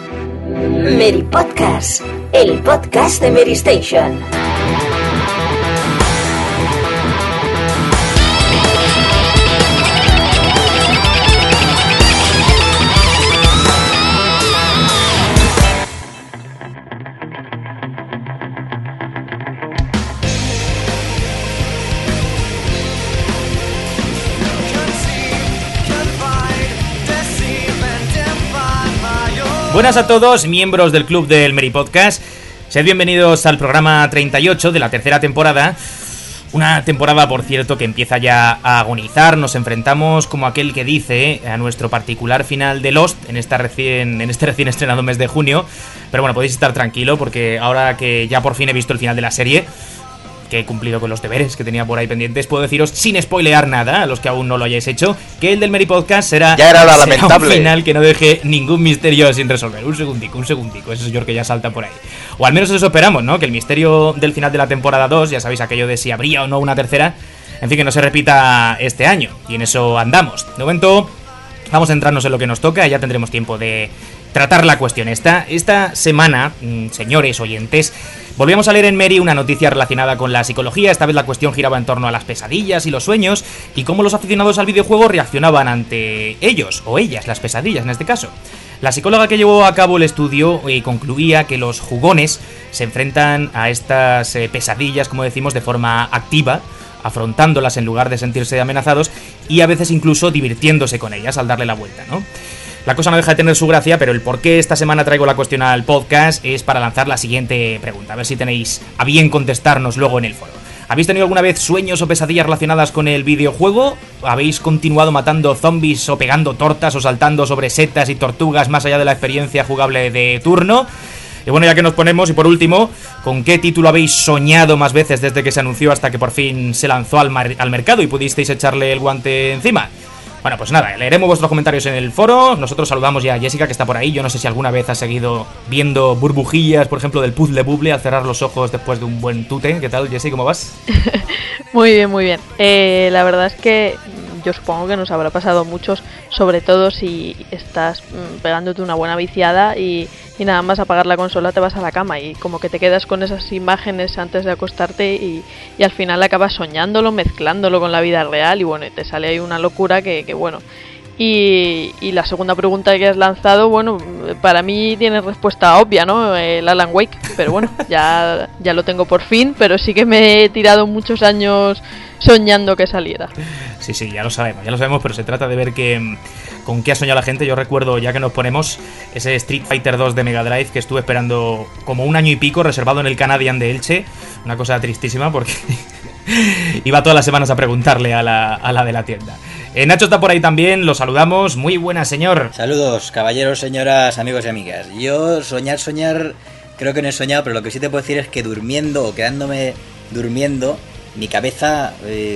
Mary Podcast, el podcast de Mary Station. Buenas a todos, miembros del club del Mary Podcast. Sed bienvenidos al programa 38 de la tercera temporada. Una temporada, por cierto, que empieza ya a agonizar. Nos enfrentamos, como aquel que dice, a nuestro particular final de Lost en este recién estrenado mes de junio. Pero bueno, podéis estar tranquilo porque ahora que ya por fin he visto el final de la serie, que he cumplido con los deberes que tenía por ahí pendientes, puedo deciros, sin spoilear nada, a los que aún no lo hayáis hecho, que el del Mary Podcast será lamentable. un final que no deje ningún misterio sin resolver. Un segundico, ese señor que ya salta por ahí. O al menos eso esperamos, ¿no? Que el misterio del final de la temporada 2, ya sabéis aquello de si habría o no una tercera, en fin, que no se repita este año, y en eso andamos. De momento, vamos a centrarnos en lo que nos toca, y ya tendremos tiempo de tratar la cuestión. Esta semana, señores oyentes, volvíamos a leer en Mary una noticia relacionada con la psicología. Esta vez la cuestión giraba en torno a las pesadillas y los sueños, y cómo los aficionados al videojuego reaccionaban ante ellos, o ellas, las pesadillas en este caso. La psicóloga que llevó a cabo el estudio concluía que los jugones se enfrentan a estas pesadillas, como decimos, de forma activa, afrontándolas en lugar de sentirse amenazados, y a veces incluso divirtiéndose con ellas al darle la vuelta, ¿no? La cosa no deja de tener su gracia, pero el por qué esta semana traigo la cuestión al podcast es para lanzar la siguiente pregunta, a ver si tenéis a bien contestarnos luego en el foro. ¿Habéis tenido alguna vez sueños o pesadillas relacionadas con el videojuego? ¿Habéis continuado matando zombies o pegando tortas o saltando sobre setas y tortugas más allá de la experiencia jugable de turno? Y bueno, ya que nos ponemos, y por último, ¿con qué título habéis soñado más veces desde que se anunció hasta que por fin se lanzó al mercado y pudisteis echarle el guante encima? Bueno, pues nada, leeremos vuestros comentarios en el foro. Nosotros saludamos ya a Jessica, que está por ahí. Yo no sé si alguna vez ha seguido viendo burbujillas, por ejemplo, del puzzle bubble al cerrar los ojos después de un buen tute. ¿Qué tal, Jessie? ¿Cómo vas? Muy bien, muy bien. La verdad es que yo supongo que nos habrá pasado a muchos, sobre todo si estás pegándote una buena viciada y nada más apagar la consola te vas a la cama y como que te quedas con esas imágenes antes de acostarte y al final acabas soñándolo, mezclándolo con la vida real y bueno, te sale ahí una locura que bueno. Y la segunda pregunta que has lanzado, bueno, para mí tiene respuesta obvia, ¿no? El Alan Wake, pero bueno, ya lo tengo por fin, pero sí que me he tirado muchos años soñando que saliera. Sí, ya lo sabemos, pero se trata de ver con qué ha soñado la gente. Yo recuerdo, ya que nos ponemos, ese Street Fighter 2 de Mega Drive que estuve esperando como un año y pico, reservado en el Canadian de Elche, una cosa tristísima porque iba todas las semanas a preguntarle a la de la tienda. Nacho está por ahí también, lo saludamos. Muy buenas, señor. Saludos, caballeros, señoras, amigos y amigas. Yo soñar, creo que no he soñado, pero lo que sí te puedo decir es que durmiendo o quedándome durmiendo, mi cabeza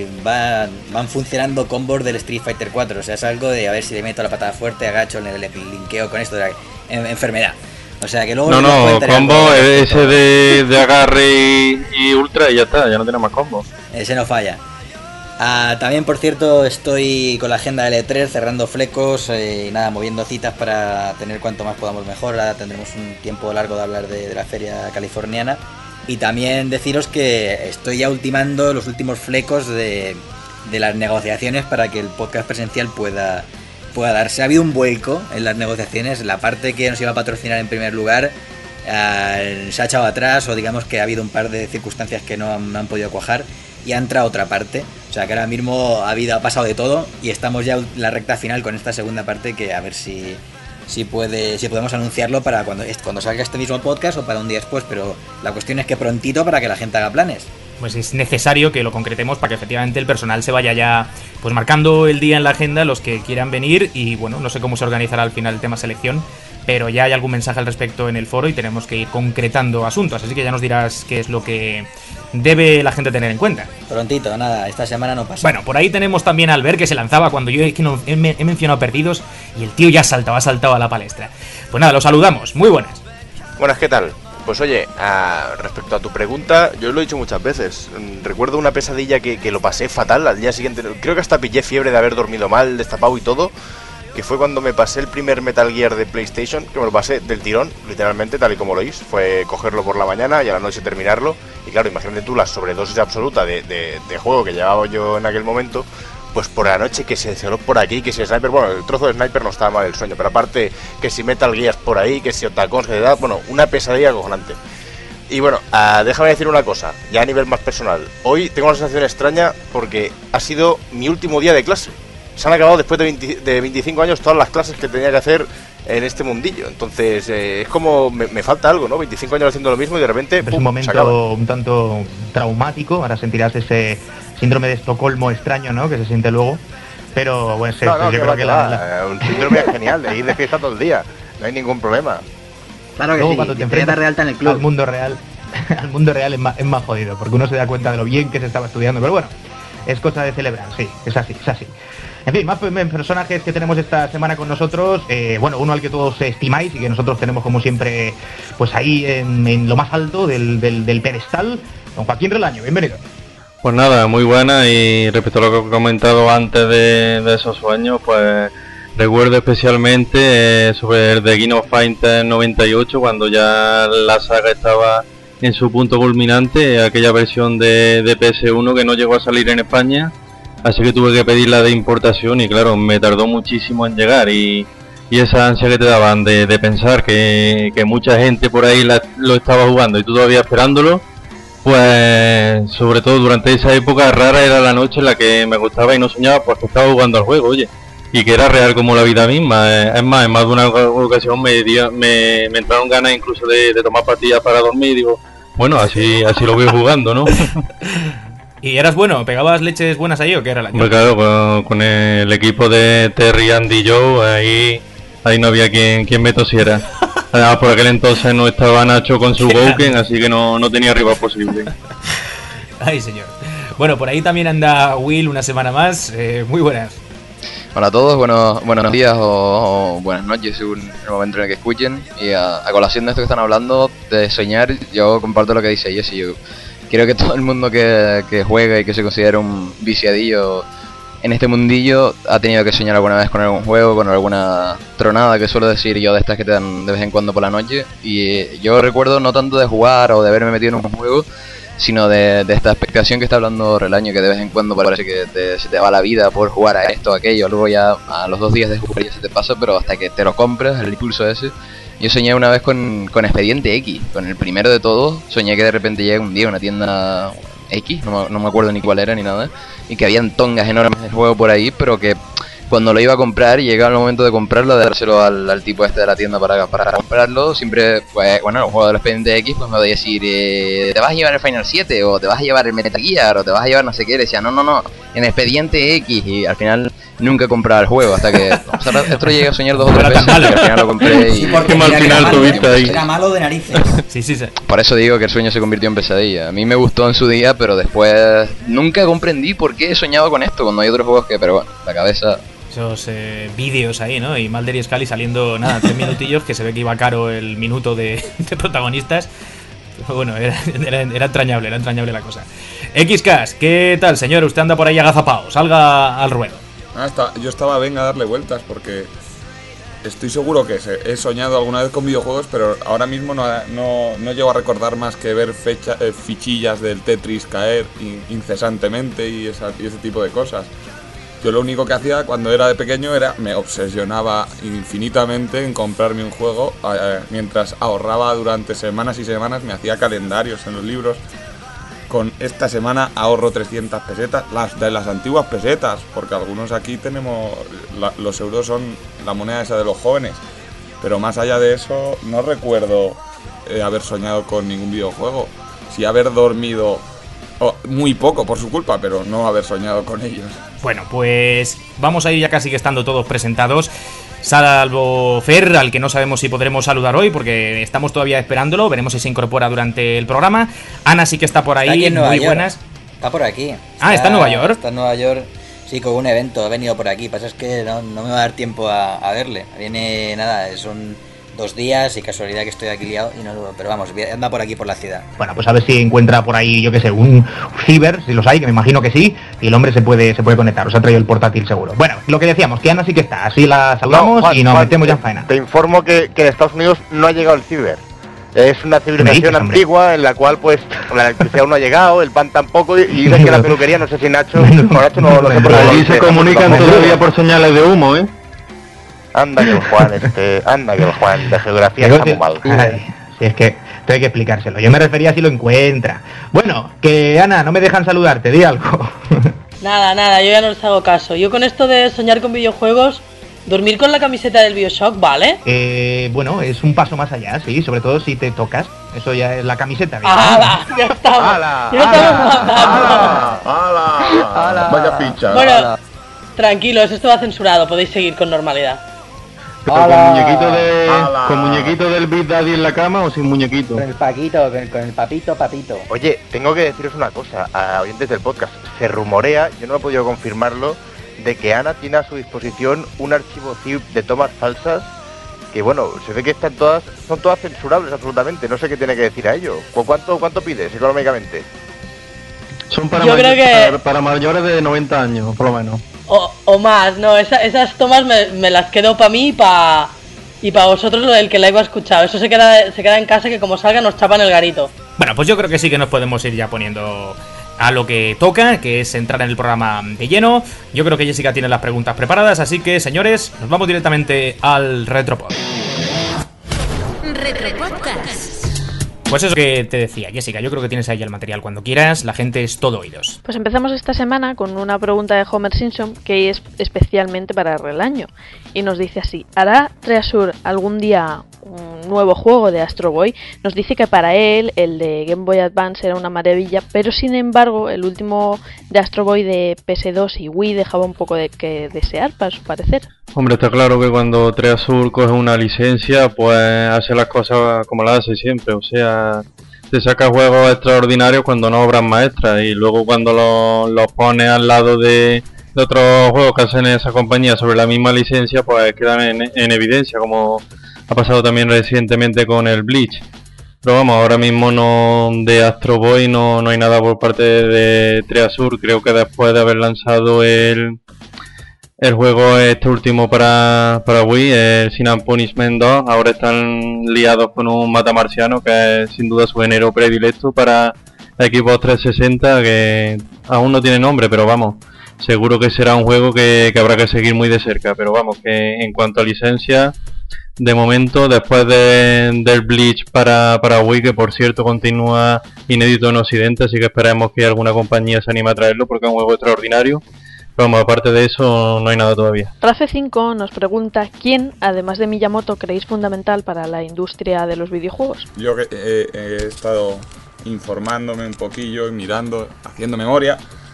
van funcionando combos del Street Fighter 4. O sea, es algo de a ver si le meto la patada fuerte, agacho, le linkeo con esto de la enfermedad. O sea, que luego... No, combo ese de agarre y ultra y ya está, ya no tiene más combos. Ese no falla. También, por cierto, estoy con la agenda de L3 cerrando flecos y moviendo citas para tener cuanto más podamos mejor. Ahora tendremos un tiempo largo de hablar de la feria californiana. Y también deciros que estoy ya ultimando los últimos flecos de las negociaciones para que el podcast presencial pueda darse. Ha habido un vuelco en las negociaciones. La parte que nos iba a patrocinar en primer lugar se ha echado atrás, o digamos que ha habido un par de circunstancias que no han podido cuajar y ha entrado otra parte. O sea que ahora mismo ha pasado de todo y estamos ya en la recta final con esta segunda parte, que a ver si podemos anunciarlo para cuando salga este mismo podcast o para un día después, pero la cuestión es que prontito para que la gente haga planes. Pues es necesario que lo concretemos para que efectivamente el personal se vaya ya pues marcando el día en la agenda, los que quieran venir, y bueno, no sé cómo se organizará al final el tema selección, pero ya hay algún mensaje al respecto en el foro y tenemos que ir concretando asuntos, así que ya nos dirás qué es lo que debe la gente tener en cuenta. Prontito, nada, esta semana no pasa. Bueno, por ahí tenemos también a Albert, que se lanzaba cuando yo he mencionado Perdidos y el tío ya ha saltado a la palestra. Pues nada, los saludamos, muy buenas. Buenas, ¿qué tal? Pues oye, respecto a tu pregunta, yo lo he dicho muchas veces. Recuerdo una pesadilla que lo pasé fatal al día siguiente. Creo que hasta pillé fiebre de haber dormido mal, destapado y todo. que fue cuando me pasé el primer Metal Gear de PlayStation, que me lo pasé del tirón, literalmente, tal y como lo hice. Fue cogerlo por la mañana y a la noche terminarlo. Y claro, imagínate tú la sobredosis absoluta de juego que llevaba yo en aquel momento. Pues por la noche que se cerró por aquí, que si Sniper, bueno, el trozo de Sniper no estaba mal el sueño, pero aparte que si Metal Gear por ahí, que si Otacons, que da, bueno, una pesadilla acojonante. Y bueno, déjame decir una cosa, ya a nivel más personal. Hoy tengo una sensación extraña porque ha sido mi último día de clase. Se han acabado después de 25 años todas las clases que tenía que hacer en este mundillo. Entonces, es como me falta algo, ¿no? 25 años haciendo lo mismo y de repente, es un momento un tanto traumático. Ahora sentirás ese síndrome de Estocolmo extraño, ¿no? Que se siente luego. Pero bueno, yo creo que un síndrome genial de ir de fiesta todo el día. No hay ningún problema. Claro que luego, sí, cuando te enfrentas de alta en el club. Al mundo real es más jodido, porque uno se da cuenta de lo bien que se estaba estudiando. Pero bueno, es cosa de celebrar, sí, es así. En fin, más personajes que tenemos esta semana con nosotros. Bueno, uno al que todos estimáis y que nosotros tenemos como siempre, pues ahí en lo más alto del pedestal, don Joaquín Relaño, bienvenido. Pues nada, muy buena, y respecto a lo que he comentado antes de esos sueños, pues recuerdo especialmente sobre el de King of Fighters 98, cuando ya la saga estaba en su punto culminante, aquella versión de PS1 que no llegó a salir en España, así que tuve que pedirla de importación y claro, me tardó muchísimo en llegar, y esa ansia que te daban de pensar que mucha gente por ahí lo estaba jugando y tú todavía esperándolo. Pues sobre todo durante esa época rara era la noche en la que me gustaba y no soñaba porque estaba jugando al juego, oye, y que era real como la vida misma. Es más, en más de una ocasión me entraron ganas incluso de tomar pastillas para dormir y digo, bueno, así lo voy jugando, ¿no? ¿Y eras bueno? ¿Pegabas leches buenas ahí o qué era la? Pues claro, con el equipo de Terry, Andy y Joe, ahí no había quien me tosiera. Además, por aquel entonces no estaba Nacho con su Gouken, así que no tenía rival posible. Ay, señor. Bueno, por ahí también anda Will una semana más. Muy buenas. Hola a todos, buenos días o buenas noches según el momento en el que escuchen. Y a colación de esto que están hablando, de soñar, yo comparto lo que dice Jesse. Yo creo que todo el mundo que juega y que se considera un viciadillo en este mundillo ha tenido que soñar alguna vez con algún juego, con alguna tronada que suelo decir yo de estas que te dan de vez en cuando por la noche. Y yo recuerdo no tanto de jugar o de haberme metido en un juego, sino de esta expectación que está hablando Relaño, que de vez en cuando parece que se te va la vida por jugar a esto o aquello, luego ya a los 2 días de jugar ya se te pasa, pero hasta que te lo compras, el impulso ese. Yo soñé una vez con Expediente X, con el primero de todos. Soñé que de repente llega un día a una tienda X, no me acuerdo ni cuál era ni nada, y que habían tongas enormes de juego por ahí, pero que cuando lo iba a comprar y llegaba el momento de comprarlo, de dárselo al tipo este de la tienda para comprarlo, siempre, pues bueno, el juego del Expediente X, pues me voy a decir, ¿te vas a llevar el Final 7? ¿O te vas a llevar el Metal Gear? ¿O te vas a llevar no sé qué? Le decía, no, en Expediente X, y al final nunca compraba el juego, hasta que esto lo llegué a soñar 2 o 3 veces, y al final lo compré y... porque al final tuviste ahí. Era malo de narices. Sí. Por eso digo que el sueño se convirtió en pesadilla. A mí me gustó en su día, pero después nunca comprendí por qué he soñado con esto, cuando hay otros juegos que, pero bueno, la cabeza... Esos vídeos ahí, ¿no? Y Mulder y Scully saliendo, 3 minutillos, que se ve que iba caro el minuto de protagonistas. Bueno, era entrañable la cosa. XCast, ¿qué tal, señor? Usted anda por ahí agazapado, salga al ruedo. Yo estaba venga a darle vueltas porque estoy seguro que he soñado alguna vez con videojuegos, pero ahora mismo no llego a recordar más que ver fichillas del Tetris caer incesantemente y ese tipo de cosas. Yo lo único que hacía cuando era de pequeño me obsesionaba infinitamente en comprarme un juego, mientras ahorraba durante semanas y semanas, me hacía calendarios en los libros. Con esta semana ahorro 300 pesetas, las antiguas pesetas, porque algunos aquí tenemos, los euros son la moneda esa de los jóvenes, pero más allá de eso no recuerdo haber soñado con ningún videojuego. Sí haber dormido muy poco por su culpa, pero no haber soñado con ellos. Bueno, pues vamos a ir ya casi que estando todos presentados, salvo Fer, al que no sabemos si podremos saludar hoy porque estamos todavía esperándolo, veremos si se incorpora durante el programa. Ana sí que está por ahí, está muy buenas. Está por aquí. ¿Está en Nueva York? Está en Nueva York, sí, con un evento, ha venido por aquí. Pasa es que no me va a dar tiempo a verle. Viene, 2 días y casualidad que estoy aquí liado y no, pero vamos, anda por aquí por la ciudad. Bueno, pues a ver si encuentra por ahí, yo que sé, un ciber, si los hay, que me imagino que sí, y el hombre se puede conectar, os ha traído el portátil seguro. Bueno, lo que decíamos, que Ana sí que está, así la saludamos Juan, y nos metemos ya en faena. Te informo que en Estados Unidos no ha llegado el ciber. Es una civilización antigua en la cual pues la electricidad no ha llegado, el pan tampoco, y dicen que la peluquería, no sé si Nacho no sé por allí se comunican todavía por señales de humo, ¿eh? Anda que el Juan de geografía está muy mal. Si es que tengo que explicárselo, yo me refería a si lo encuentra. Bueno, que Ana, no me dejan saludarte, di algo. Nada, yo ya no les hago caso. Yo con esto de soñar con videojuegos, dormir con la camiseta del BioShock, ¿vale? Bueno, es un paso más allá, sí, sobre todo si te tocas. Eso ya es la camiseta. ¡Hala! Ya estamos. ¡Hala! Vaya ficha. Bueno, tranquilos, esto va censurado, podéis seguir con normalidad. ¿Con muñequito del Big Daddy en la cama o sin muñequito? Con el Paquito, con el papito. Oye, tengo que deciros una cosa, a oyentes del podcast. Se rumorea, yo no he podido confirmarlo, de que Ana tiene a su disposición un archivo zip de tomas falsas que, bueno, se ve que son todas censurables absolutamente. No sé qué tiene que decir a ello. ¿Cuánto pides económicamente? Son para mayores de 90 años, por lo menos. O más, no, esas tomas me las quedo para mí y para vosotros, el que la haya escuchado. Eso se queda en casa, que como salga nos chapan el garito. Bueno, pues yo creo que sí que nos podemos ir ya poniendo a lo que toca, que es entrar en el programa de lleno. Yo creo que Jessica tiene las preguntas preparadas, así que, señores, nos vamos directamente al Retropod. Retropodcast. Pues eso que te decía, Jessica, yo creo que tienes ahí el material cuando quieras, la gente es todo oídos. Pues empezamos esta semana con una pregunta de Homer Simpson que es especialmente para Relaño. Y nos dice así: ¿hará Treasure algún día un nuevo juego de Astro Boy? Nos dice que para él el de Game Boy Advance era una maravilla, pero sin embargo el último de Astro Boy de PS2 y Wii dejaba un poco de que desear, para su parecer. Hombre, está claro que cuando Treasure coge una licencia, pues hace las cosas como las hace siempre, o sea, te saca juegos extraordinarios cuando no obras maestras, y luego cuando los pones al lado de otros juegos que hacen esa compañía sobre la misma licencia, pues quedan en evidencia, como ha pasado también recientemente con el Bleach. Pero vamos, ahora mismo de Astro Boy no hay nada por parte de Treasure. Creo que después de haber lanzado el juego último para Wii, el Sin and Punishment 2, ahora están liados con un matamarciano que es sin duda su género predilecto para Xbox 360, que aún no tiene nombre, pero vamos, seguro que será un juego que habrá que seguir muy de cerca. Pero vamos, que en cuanto a licencia, de momento, después del Bleach para Wii, que por cierto continúa inédito en Occidente, así que esperemos que alguna compañía se anime a traerlo porque es un juego extraordinario. Vamos, aparte de eso, no hay nada todavía. Rafe5 nos pregunta: ¿quién, además de Miyamoto, creéis fundamental para la industria de los videojuegos? Yo que he estado informándome un poquillo, mirando, haciendo memoria,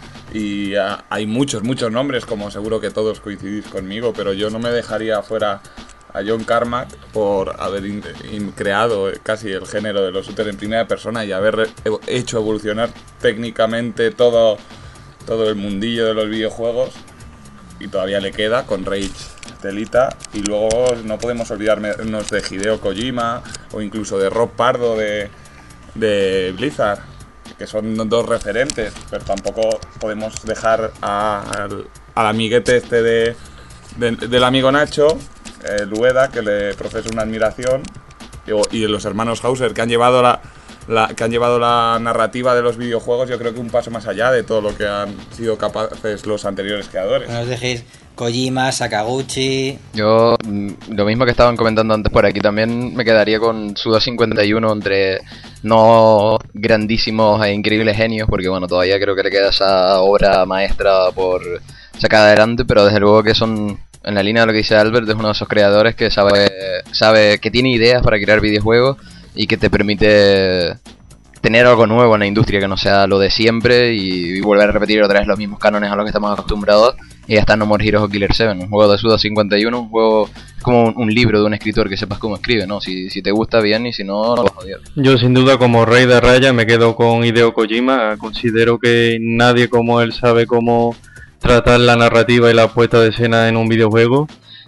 y hay muchos nombres, como seguro que todos coincidís conmigo, pero yo no me dejaría fuera a John Carmack por haber creado casi el género de los shooters en primera persona y haber hecho evolucionar técnicamente todo el mundillo de los videojuegos, y todavía le queda con Rage telita. Y luego no podemos olvidarnos de Hideo Kojima o incluso de Rob Pardo de Blizzard, que son dos referentes, pero tampoco podemos dejar al amiguete este del amigo Nacho, el Ueda, que le profesa una admiración, y los hermanos Hauser, que han llevado la narrativa de los videojuegos, yo creo que un paso más allá de todo lo que han sido capaces los anteriores creadores. No os dejéis Kojima, Sakaguchi. Yo, lo mismo que estaban comentando antes por aquí, también me quedaría con Suda 51 entre no grandísimos e increíbles genios, porque bueno, todavía creo que le queda esa obra maestra por sacar adelante, pero desde luego que son, en la línea de lo que dice Albert, es uno de esos creadores que sabe que tiene ideas para crear videojuegos y que te permite tener algo nuevo en la industria que no sea lo de siempre y volver a repetir otra vez los mismos cánones a los que estamos acostumbrados. Y ya está No More Heroes o Killer 7, un juego de Suda 51, un juego como un libro de un escritor que sepas cómo escribe, ¿no? Si te gusta bien, y si no, lo vas a odiar. Yo sin duda, como rey de raya, me quedo con Hideo Kojima. Considero que nadie como él sabe cómo tratar la narrativa y la puesta de escena en un videojuego.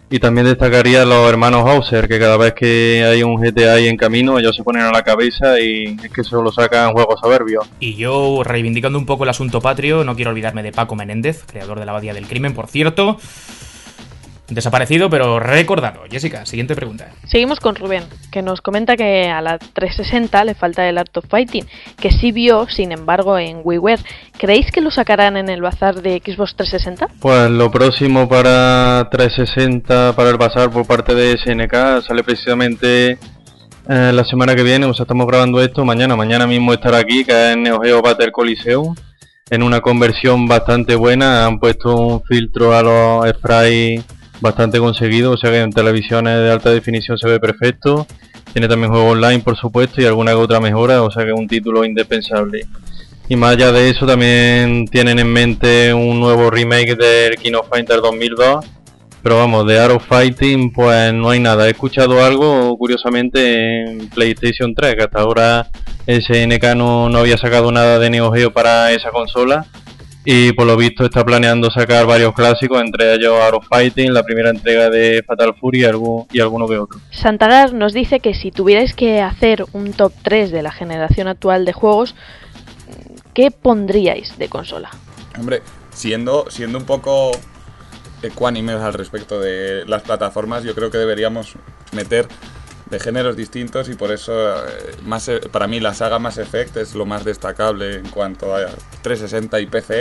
Y también destacaría a los hermanos Hauser, que cada vez que hay un GTA ahí en camino, ellos se ponen a la cabeza y es que solo sacan juegos soberbios. Y yo, reivindicando un poco el asunto patrio, no quiero olvidarme de Paco Menéndez, creador de la Abadía del Crimen, por cierto. Desaparecido, pero recordado. Jessica, siguiente pregunta. Seguimos con Rubén, que nos comenta que a la 360 le falta el Art of Fighting, que sí vio, sin embargo, en WiiWare. ¿Creéis que lo sacarán en el bazar de Xbox 360? Pues lo próximo para 360, para el bazar por parte de SNK, sale precisamente la semana que viene. O sea, estamos grabando esto mañana mismo estará aquí, que es Neo Geo Battle Coliseum, en una conversión bastante buena. Han puesto un filtro a los sprites bastante conseguido, o sea que en televisiones de alta definición se ve perfecto. Tiene también juego online, por supuesto, y alguna que otra mejora, o sea que es un título indispensable. Y más allá de eso, también tienen en mente un nuevo remake del King of Fighters 2002. Pero vamos, de Art of Fighting pues no hay nada. He escuchado algo, curiosamente, en PlayStation 3, que hasta ahora SNK no había sacado nada de Neo Geo para esa consola. Y por lo visto está planeando sacar varios clásicos, entre ellos Art of Fighting, la primera entrega de Fatal Fury y alguno que otro. Santagar nos dice que si tuvierais que hacer un top 3 de la generación actual de juegos, ¿qué pondríais de consola? Hombre, siendo un poco ecuánimes al respecto de las plataformas, yo creo que deberíamos meter de géneros distintos y por eso para mí la saga Mass Effect es lo más destacable en cuanto a 360 y PC.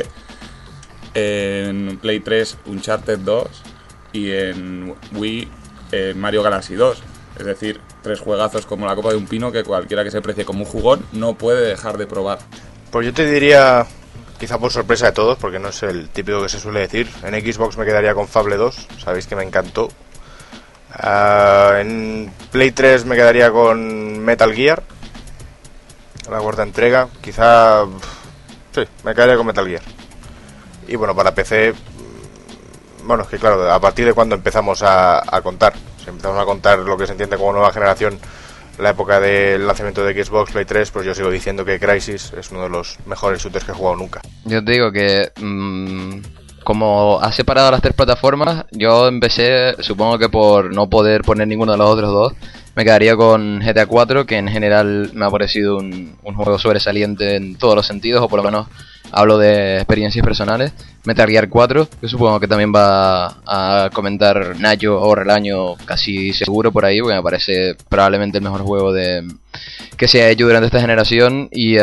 En Play 3 Uncharted 2 y en Wii Mario Galaxy 2. Es decir, 3 juegazos como la copa de un pino que cualquiera que se precie como un jugón no puede dejar de probar. Pues yo te diría, quizá por sorpresa de todos, porque no es el típico que se suele decir, en Xbox me quedaría con Fable 2, sabéis que me encantó. En Play 3 me quedaría con Metal Gear, la cuarta entrega. Quizá sí, me quedaría con Metal Gear. Y bueno, para PC, bueno, es que claro, a partir de cuando empezamos a contar, si empezamos a contar lo que se entiende como nueva generación, la época del lanzamiento de Xbox, Play 3, pues yo sigo diciendo que Crysis es uno de los mejores shooters que he jugado nunca. Yo te digo que como ha separado las 3 plataformas, yo empecé, supongo que por no poder poner ninguno de los otros dos, me quedaría con GTA 4, que en general me ha parecido un juego sobresaliente en todos los sentidos, o por lo menos hablo de experiencias personales. Metal Gear 4, que supongo que también va a comentar Nayo o Relaño casi seguro por ahí, porque me parece probablemente el mejor juego que se ha hecho durante esta generación. Y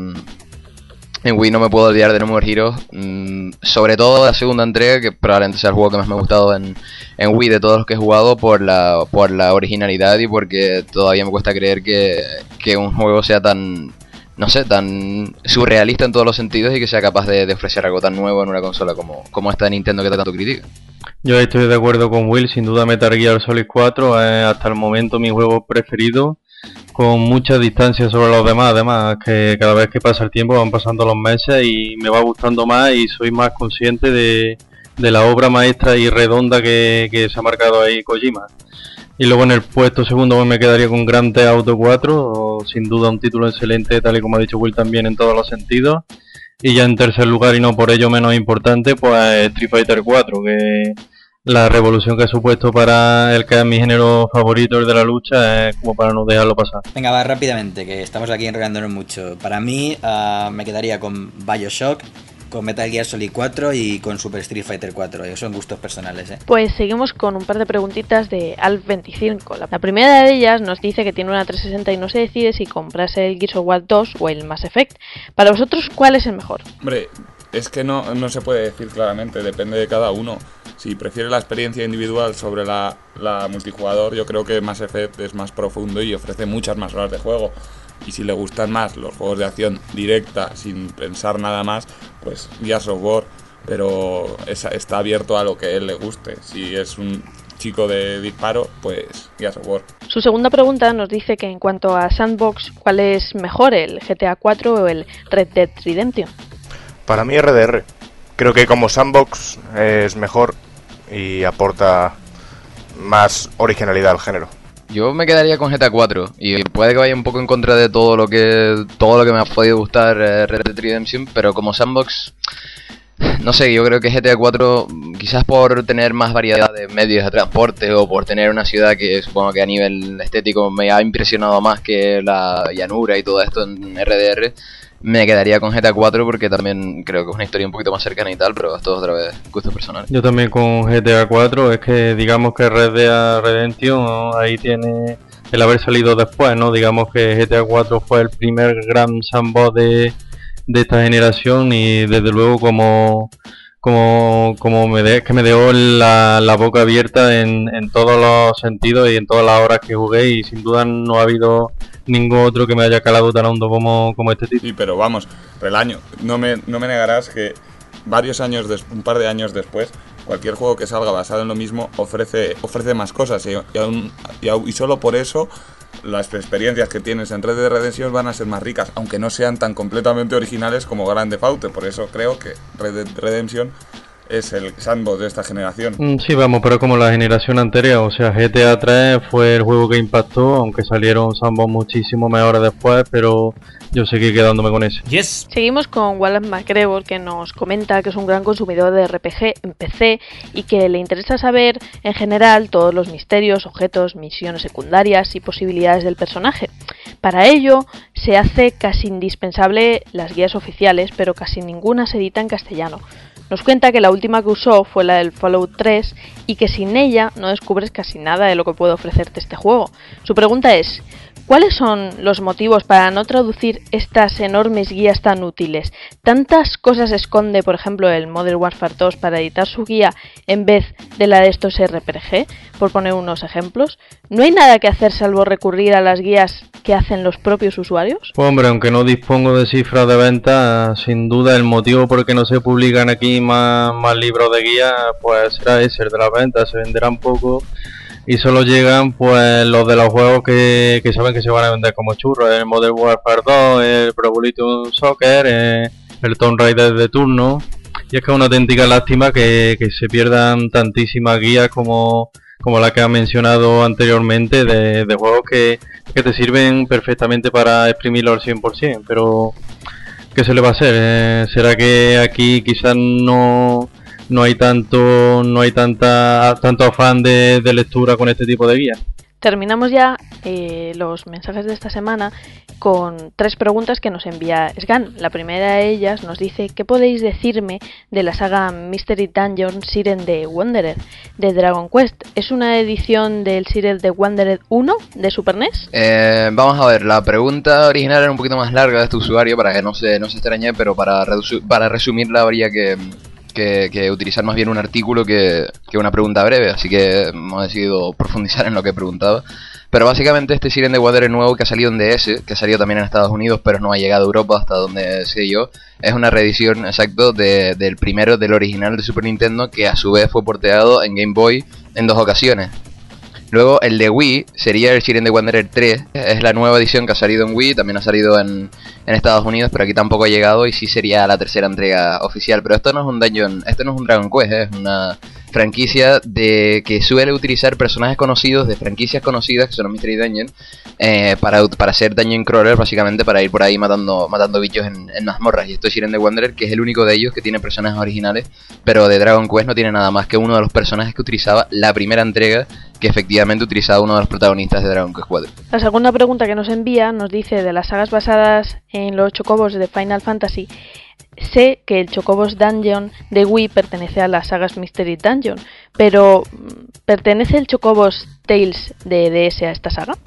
en Wii no me puedo olvidar de No More Heroes, sobre todo la segunda entrega, que probablemente sea el juego que más me ha gustado en Wii de todos los que he jugado, por la originalidad y porque todavía me cuesta creer que un juego sea tan, no sé, tan surrealista en todos los sentidos y que sea capaz de ofrecer algo tan nuevo en una consola como esta de Nintendo que tanto critica. Yo estoy de acuerdo con Will, sin duda Metal Gear Solid 4 es hasta el momento mi juego preferido, con mucha distancia sobre los demás. Además, que cada vez que pasa el tiempo van pasando los meses y me va gustando más y soy más consciente de la obra maestra y redonda que se ha marcado ahí Kojima. Y luego en el puesto segundo me quedaría con Grand Theft Auto 4, sin duda un título excelente, tal y como ha dicho Will también en todos los sentidos. Y ya en tercer lugar, y no por ello menos importante, pues Street Fighter 4, que la revolución que ha supuesto para el que es mi género favorito, el de la lucha, es como para no dejarlo pasar. Venga, va rápidamente, que estamos aquí enrollándonos mucho. Para mí me quedaría con BioShock, con Metal Gear Solid 4 y con Super Street Fighter 4. Esos son gustos personales, ¿eh? Pues seguimos con un par de preguntitas de Alf25. La primera de ellas nos dice que tiene una 360 y no se decide si comprarse el Gears of War 2 o el Mass Effect. Para vosotros, ¿cuál es el mejor? Hombre, es que no se puede decir claramente, depende de cada uno. Si prefiere la experiencia individual sobre la multijugador, yo creo que Mass Effect es más profundo y ofrece muchas más horas de juego. Y si le gustan más los juegos de acción directa, sin pensar nada más, pues Gears of War, pero está abierto a lo que a él le guste. Si es un chico de disparo, pues Gears of War. Su segunda pregunta nos dice que en cuanto a Sandbox, ¿cuál es mejor, el GTA 4 o el Red Dead Redemption? Para mí RDR. Creo que como Sandbox es mejor y aporta más originalidad al género. Yo me quedaría con GTA 4 y puede que vaya un poco en contra de todo lo que me ha podido gustar Red Dead Redemption, pero como Sandbox No sé, yo creo que GTA 4, quizás por tener más variedad de medios de transporte o por tener una ciudad que supongo que a nivel estético me ha impresionado más que la llanura y todo esto en RDR, me quedaría con GTA 4 porque también creo que es una historia un poquito más cercana y tal, pero esto es otra vez gustos personales. Yo también con GTA 4, es que digamos que Red Dead Redemption ahí tiene el haber salido después, ¿no? Digamos que GTA 4 fue el primer gran sandbox de esta generación y desde luego como me dejó la boca abierta en todos los sentidos y en todas las horas que jugué, y sin duda no ha habido ningún otro que me haya calado tan hondo como este título. Sí, pero vamos, Relaño, no me negarás que un par de años después, cualquier juego que salga basado en lo mismo ofrece más cosas y solo por eso las experiencias que tienes en Red Dead Redemption van a ser más ricas, aunque no sean tan completamente originales como Grand Theft Auto. Por eso creo que Red Dead Redemption es el sandbox de esta generación. Sí, vamos, pero como la generación anterior, o sea, GTA 3 fue el juego que impactó, aunque salieron sandbox muchísimo mejores después, pero yo seguí quedándome con ese. Yes. Seguimos con Wallace McGregor, que nos comenta que es un gran consumidor de RPG en PC y que le interesa saber en general todos los misterios, objetos, misiones secundarias y posibilidades del personaje. Para ello se hace casi indispensable las guías oficiales, pero casi ninguna se edita en castellano. Nos cuenta que la última que usó fue la del Fallout 3 y que sin ella no descubres casi nada de lo que puede ofrecerte este juego. Su pregunta es: ¿cuáles son los motivos para no traducir estas enormes guías tan útiles? ¿Tantas cosas esconde, por ejemplo, el Modern Warfare 2 para editar su guía en vez de la de estos RPG? Por poner unos ejemplos. ¿No hay nada que hacer salvo recurrir a las guías que hacen los propios usuarios? Pues hombre, aunque no dispongo de cifras de venta, sin duda el motivo por el que no se publican aquí más libros de guía, pues será ese, el de las ventas. Se venderán poco y solo llegan pues los de los juegos que saben que se van a vender como churros: el Modern Warfare 2, el Pro Evolution Soccer, el Tomb Raider de turno. Y es que es una auténtica lástima que se pierdan tantísimas guías como la que ha mencionado anteriormente, de juegos que te sirven perfectamente para exprimirlo al 100%, pero ¿qué se le va a hacer? ¿Será que aquí quizás no hay tanto afán de lectura con este tipo de guías? Terminamos ya los mensajes de esta semana con 3 preguntas que nos envía Sgan. La primera de ellas nos dice: ¿qué podéis decirme de la saga Mystery Dungeon Siren the Wanderer de Dragon Quest? ¿Es una edición del Siren the Wanderer 1 de Super NES? Vamos a ver, la pregunta original era un poquito más larga de este usuario para que no se extrañe, pero para resumirla habría que utilizar más bien un artículo que una pregunta breve, así que hemos decidido profundizar en lo que preguntaba. Pero básicamente este Siren the Wanderer nuevo que ha salido en DS, que ha salido también en Estados Unidos pero no ha llegado a Europa hasta donde sé yo, es una reedición exacto del primero, del original de Super Nintendo, que a su vez fue porteado en Game Boy en 2 ocasiones. Luego el de Wii sería el Siren the Wanderer 3, es la nueva edición que ha salido en Wii, también ha salido en Estados Unidos, pero aquí tampoco ha llegado y sí sería la tercera entrega oficial. Pero esto no es un Dungeon, esto no es un Dragon Quest, es una franquicia que suele utilizar personajes conocidos de franquicias conocidas, que son los Mystery Dungeon, para hacer Dungeon Crawler, básicamente para ir por ahí matando bichos en mazmorras. Y esto es Siren the Wanderer, que es el único de ellos que tiene personajes originales, pero de Dragon Quest no tiene nada más que uno de los personajes que utilizaba la primera entrega, que efectivamente utilizaba uno de los protagonistas de Dragon Quest 4. La segunda pregunta que nos envía nos dice: de las sagas basadas en los chocobos de Final Fantasy, sé que el Chocobos Dungeon de Wii pertenece a las sagas Mystery Dungeon, pero ¿pertenece el Chocobos Tales de DS a esta saga?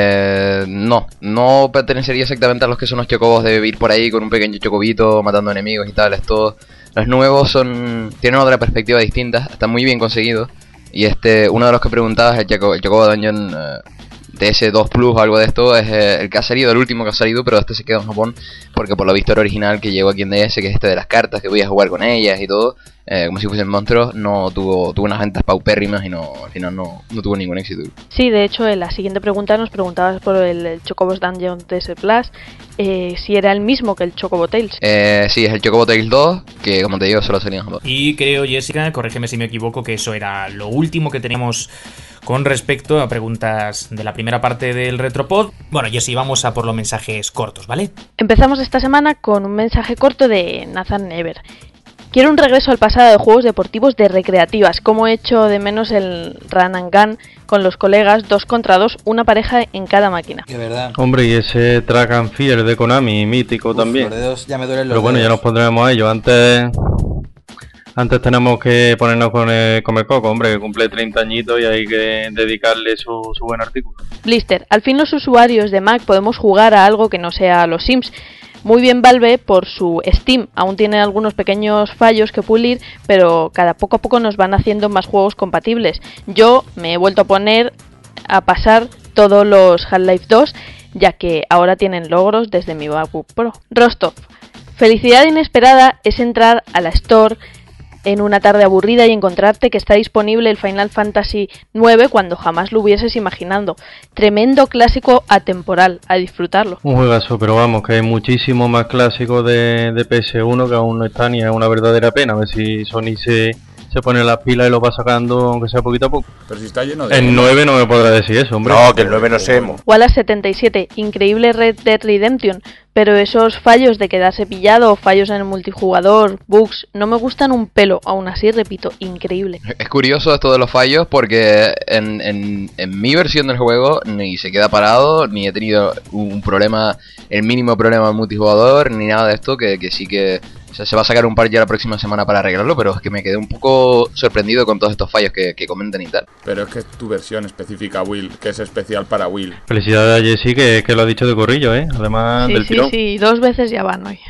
No pertenecería exactamente a los que son los chocobos de ir por ahí con un pequeño chocobito matando enemigos y tal. Los nuevos tienen otra perspectiva distinta, están muy bien conseguidos. Y uno de los que preguntabas, el Chocobo Dungeon DS2 Plus o algo de esto, es el que ha salido, el último que ha salido, pero este se quedó en Japón porque por lo visto el original que llegó aquí en DS, que es este de las cartas, que voy a jugar con ellas y todo, como si fuesen monstruos, no tuvo unas ventas paupérrimas y al final no tuvo ningún éxito. Sí, de hecho en la siguiente pregunta nos preguntabas por el Chocobos Dungeon DS Plus, si era el mismo que el Chocobo Tales. Sí, es el Chocobo Tales 2, que como te digo solo salía en Japón. Y creo, Jessica, corrígeme si me equivoco, que eso era lo último que teníamos con respecto a preguntas de la primera parte del Retropod. Bueno, Jessy, vamos a por los mensajes cortos, ¿vale? Empezamos esta semana con un mensaje corto de Nathan Never, Quiero un regreso al pasado de juegos deportivos de recreativas, como he hecho de menos el Run and Gun con los colegas, 2 contra 2, una pareja en cada máquina. De verdad. Hombre, y ese Track and Field de Konami, mítico también. Los dedos, ya me duelen los Pero bueno, dedos. ya nos pondremos a ello. Antes tenemos que ponernos con el Coco, hombre, que cumple 30 añitos y hay que dedicarle su buen artículo. Blister, al fin los usuarios de Mac podemos jugar a algo que no sea los Sims. Muy bien Valve por su Steam, aún tiene algunos pequeños fallos que pulir, pero cada poco a poco nos van haciendo más juegos compatibles. Yo me he vuelto a pasar todos los Half-Life 2, ya que ahora tienen logros desde mi MacBook Pro. Rostov, felicidad inesperada es entrar a la Store en una tarde aburrida y encontrarte que está disponible el Final Fantasy IX cuando jamás lo hubieses imaginado. Tremendo clásico atemporal, a disfrutarlo. Un juegazo, pero vamos, que hay muchísimo más clásicos de PS1 que aún no están y es una verdadera pena. A ver si Sony se pone las pilas y lo va sacando, aunque sea poquito a poco. Pero si está lleno de... El 9 no me podrá decir eso, hombre. No, que el 9 no sé. Wallace77, increíble Red Dead Redemption, pero esos fallos de quedarse pillado, fallos en el multijugador, bugs, no me gustan un pelo, aún así repito, increíble. Es curioso esto de los fallos porque en mi versión del juego ni se queda parado, ni he tenido un problema, el mínimo problema en multijugador, ni nada de esto, que sí que... O sea, se va a sacar un par ya la próxima semana para arreglarlo, pero es que me quedé un poco sorprendido con todos estos fallos que comentan y tal. Pero es que es tu versión específica, Will, que es especial para Will. Felicidades a Jessy que lo ha dicho de corrillo, además del tirón. Sí, 2 veces ya van hoy.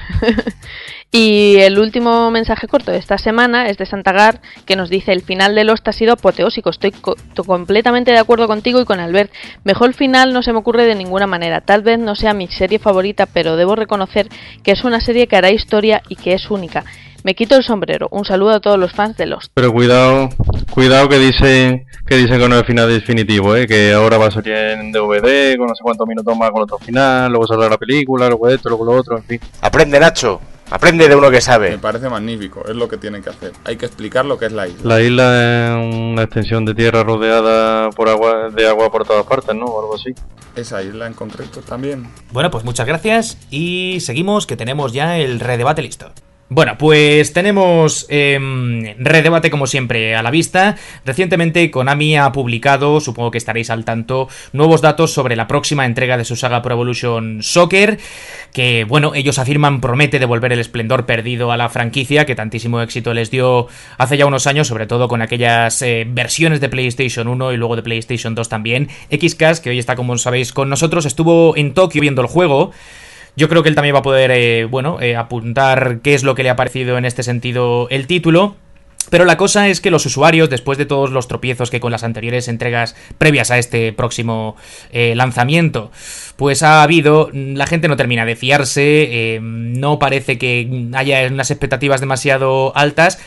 Y el último mensaje corto de esta semana es de Santagar, que nos dice: el final de Lost ha sido apoteósico, estoy completamente de acuerdo contigo y con Albert. Mejor final no se me ocurre de ninguna manera, tal vez no sea mi serie favorita, pero debo reconocer que es una serie que hará historia y que es única. Me quito el sombrero, un saludo a todos los fans de Lost. Pero cuidado que dicen que no es el final definitivo, que ahora va a salir en DVD, con no sé cuántos minutos más con otro final, luego saldrá la película, luego esto, luego lo otro, en fin. Aprende, Nacho. Aprende de uno que sabe. Me parece magnífico, es lo que tienen que hacer. Hay que explicar lo que es la isla. La isla es una extensión de tierra rodeada por agua por todas partes, ¿no? O algo así. Esa isla en concreto también. Bueno, pues muchas gracias y seguimos, que tenemos ya el redebate listo. Bueno, pues tenemos redebate como siempre a la vista. Recientemente Konami ha publicado, supongo que estaréis al tanto, nuevos datos sobre la próxima entrega de su saga Pro Evolution Soccer, que bueno, ellos afirman promete devolver el esplendor perdido a la franquicia que tantísimo éxito les dio hace ya unos años, sobre todo con aquellas versiones de PlayStation 1 y luego de PlayStation 2 también. XCast, que hoy está, como sabéis, con nosotros, estuvo en Tokio viendo el juego. Yo creo que él también va a poder, apuntar qué es lo que le ha parecido en este sentido el título. Pero la cosa es que los usuarios, después de todos los tropiezos que con las anteriores entregas previas a este próximo lanzamiento, pues ha habido, la gente no termina de fiarse, no parece que haya unas expectativas demasiado altas,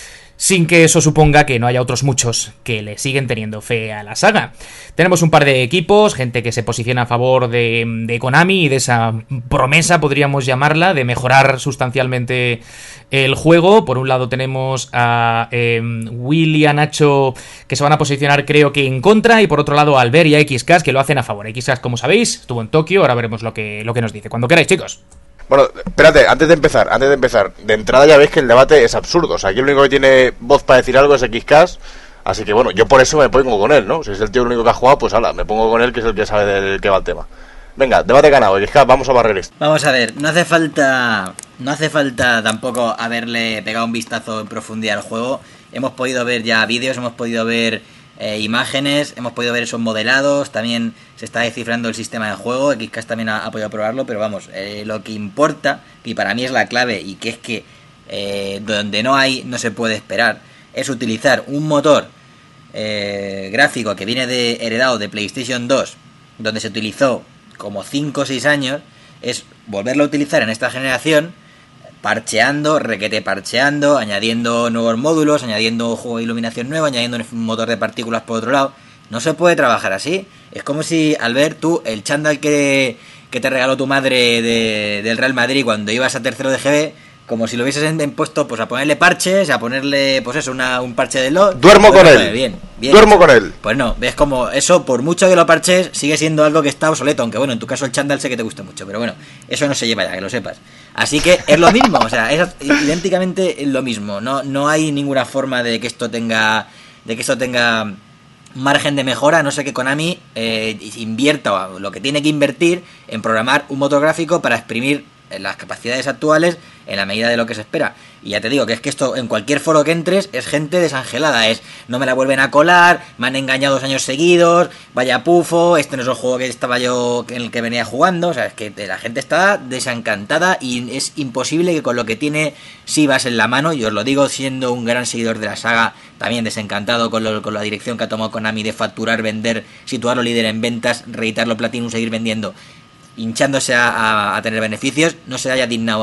sin que eso suponga que no haya otros muchos que le siguen teniendo fe a la saga. Tenemos un par de equipos, gente que se posiciona a favor de Konami y de esa promesa, podríamos llamarla, de mejorar sustancialmente el juego. Por un lado tenemos a Will y a Nacho, que se van a posicionar creo que en contra, y por otro lado a Albert y a XCast, que lo hacen a favor. XCast, como sabéis, estuvo en Tokio, ahora veremos lo que nos dice. Cuando queráis, chicos. Bueno, espérate, antes de empezar, de entrada ya veis que el debate es absurdo. O sea, aquí el único que tiene voz para decir algo es XCast, así que bueno, yo por eso me pongo con él, ¿no? Si es el tío el único que ha jugado, pues ala, me pongo con él, que es el que sabe del que va el tema. Venga, debate ganado, XCast, vamos a barrer esto. Vamos a ver, no hace falta tampoco haberle pegado un vistazo en profundidad al juego. Hemos podido ver ya vídeos, hemos podido ver imágenes, hemos podido ver esos modelados, también se está descifrando el sistema de juego. XCast también ha podido probarlo, pero vamos, lo que importa, y para mí es la clave, y que es que donde no se puede esperar, es utilizar un motor gráfico que viene heredado de PlayStation 2, donde se utilizó como 5 o 6 años, es volverlo a utilizar en esta generación, requete parcheando, añadiendo nuevos módulos, añadiendo juego de iluminación nuevo, añadiendo un motor de partículas por otro lado. No se puede trabajar así. Es como si, al ver tú el chándal que te regaló tu madre del Real Madrid cuando ibas a tercero de GB, como si lo hubieses puesto pues a ponerle parches, a ponerle pues eso, un parche de LOL. Duermo con él. Bien. Duermo con él. Pues no, ves como eso, por mucho que lo parches, sigue siendo algo que está obsoleto, aunque bueno, en tu caso el chándal sé que te gusta mucho, pero bueno, eso no se lleva ya, que lo sepas. Así que es lo mismo, o sea, es idénticamente lo mismo. No hay ninguna forma de que esto tenga margen de mejora, a no ser que Konami invierta lo que tiene que invertir en programar un motor gráfico para exprimir las capacidades actuales en la medida de lo que se espera. Y ya te digo que es que esto en cualquier foro que entres es gente desangelada, no me la vuelven a colar, me han engañado 2 años seguidos, vaya pufo, este no es el juego que estaba yo en el que venía jugando. O sea, es que la gente está desencantada y es imposible que con lo que tiene Sivas en la mano, y os lo digo siendo un gran seguidor de la saga, también desencantado con la dirección que ha tomado Konami de facturar, vender, situarlo líder en ventas, reeditarlo Platinum, seguir vendiendo, hinchándose a tener beneficios, no se haya dignado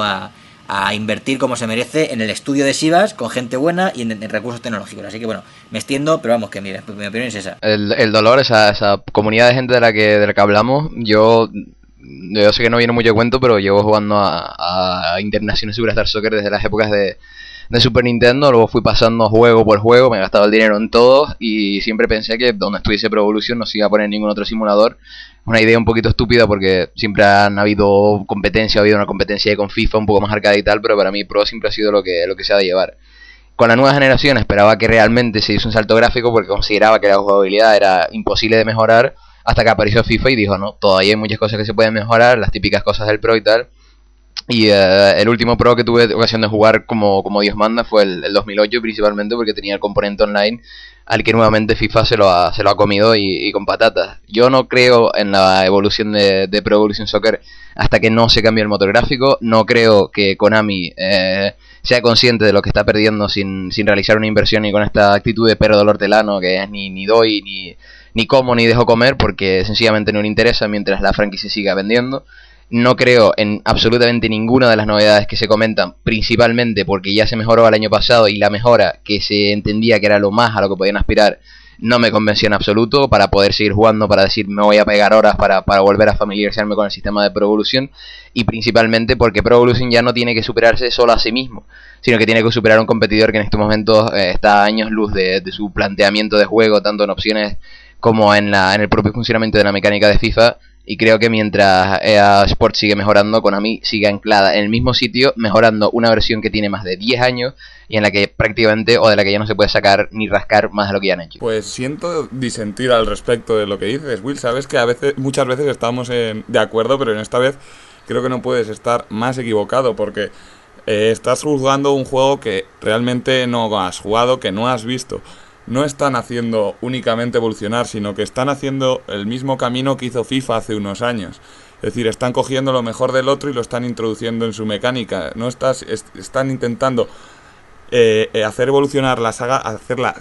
a invertir como se merece en el estudio de Sivas, con gente buena y en recursos tecnológicos. Así que bueno, me extiendo, pero vamos, que mi opinión es esa. El dolor, esa comunidad de gente de la que hablamos, yo sé que no viene mucho de cuento, pero llevo jugando a International Superstar Soccer desde las épocas de Super Nintendo. Luego fui pasando juego por juego, me he gastado el dinero en todos y siempre pensé que donde estuviese Pro Evolution no se iba a poner ningún otro simulador. Una idea un poquito estúpida porque siempre han habido competencia, ha habido una competencia con FIFA un poco más arcade y tal, pero para mí Pro siempre ha sido lo que se ha de llevar. Con la nueva generación esperaba que realmente se hizo un salto gráfico porque consideraba que la jugabilidad era imposible de mejorar, hasta que apareció FIFA y dijo, no, todavía hay muchas cosas que se pueden mejorar, las típicas cosas del Pro y tal. Y el último Pro que tuve ocasión de jugar como Dios manda fue el 2008 principalmente, porque tenía el componente online al que nuevamente FIFA se lo ha comido y con patatas. Yo no creo en la evolución de Pro Evolution Soccer hasta que no se cambie el motor gráfico. No creo que Konami sea consciente de lo que está perdiendo sin realizar una inversión y con esta actitud de perro del hortelano que es ni doy, ni como, ni dejo comer, porque sencillamente no le interesa mientras la franquicia siga vendiendo. No creo en absolutamente ninguna de las novedades que se comentan, principalmente porque ya se mejoró el año pasado y la mejora que se entendía que era lo más a lo que podían aspirar no me convenció en absoluto para poder seguir jugando, para decir me voy a pegar horas para volver a familiarizarme con el sistema de Pro Evolution, y principalmente porque Pro Evolution ya no tiene que superarse solo a sí mismo, sino que tiene que superar a un competidor que en estos momentos está a años luz de su planteamiento de juego, tanto en opciones como en el propio funcionamiento de la mecánica de FIFA. Y creo que mientras EA Sports sigue mejorando, Konami sigue anclada en el mismo sitio, mejorando una versión que tiene más de 10 años y en la que prácticamente, o de la que ya no se puede sacar ni rascar más de lo que ya han hecho. Pues siento disentir al respecto de lo que dices, Will. Sabes que muchas veces estamos de acuerdo, pero en esta vez creo que no puedes estar más equivocado, porque estás juzgando un juego que realmente no has jugado, que no has visto. No están haciendo únicamente evolucionar, sino que están haciendo el mismo camino que hizo FIFA hace unos años. Es decir, están cogiendo lo mejor del otro y lo están introduciendo en su mecánica. Están intentando hacer evolucionar la saga, hacerla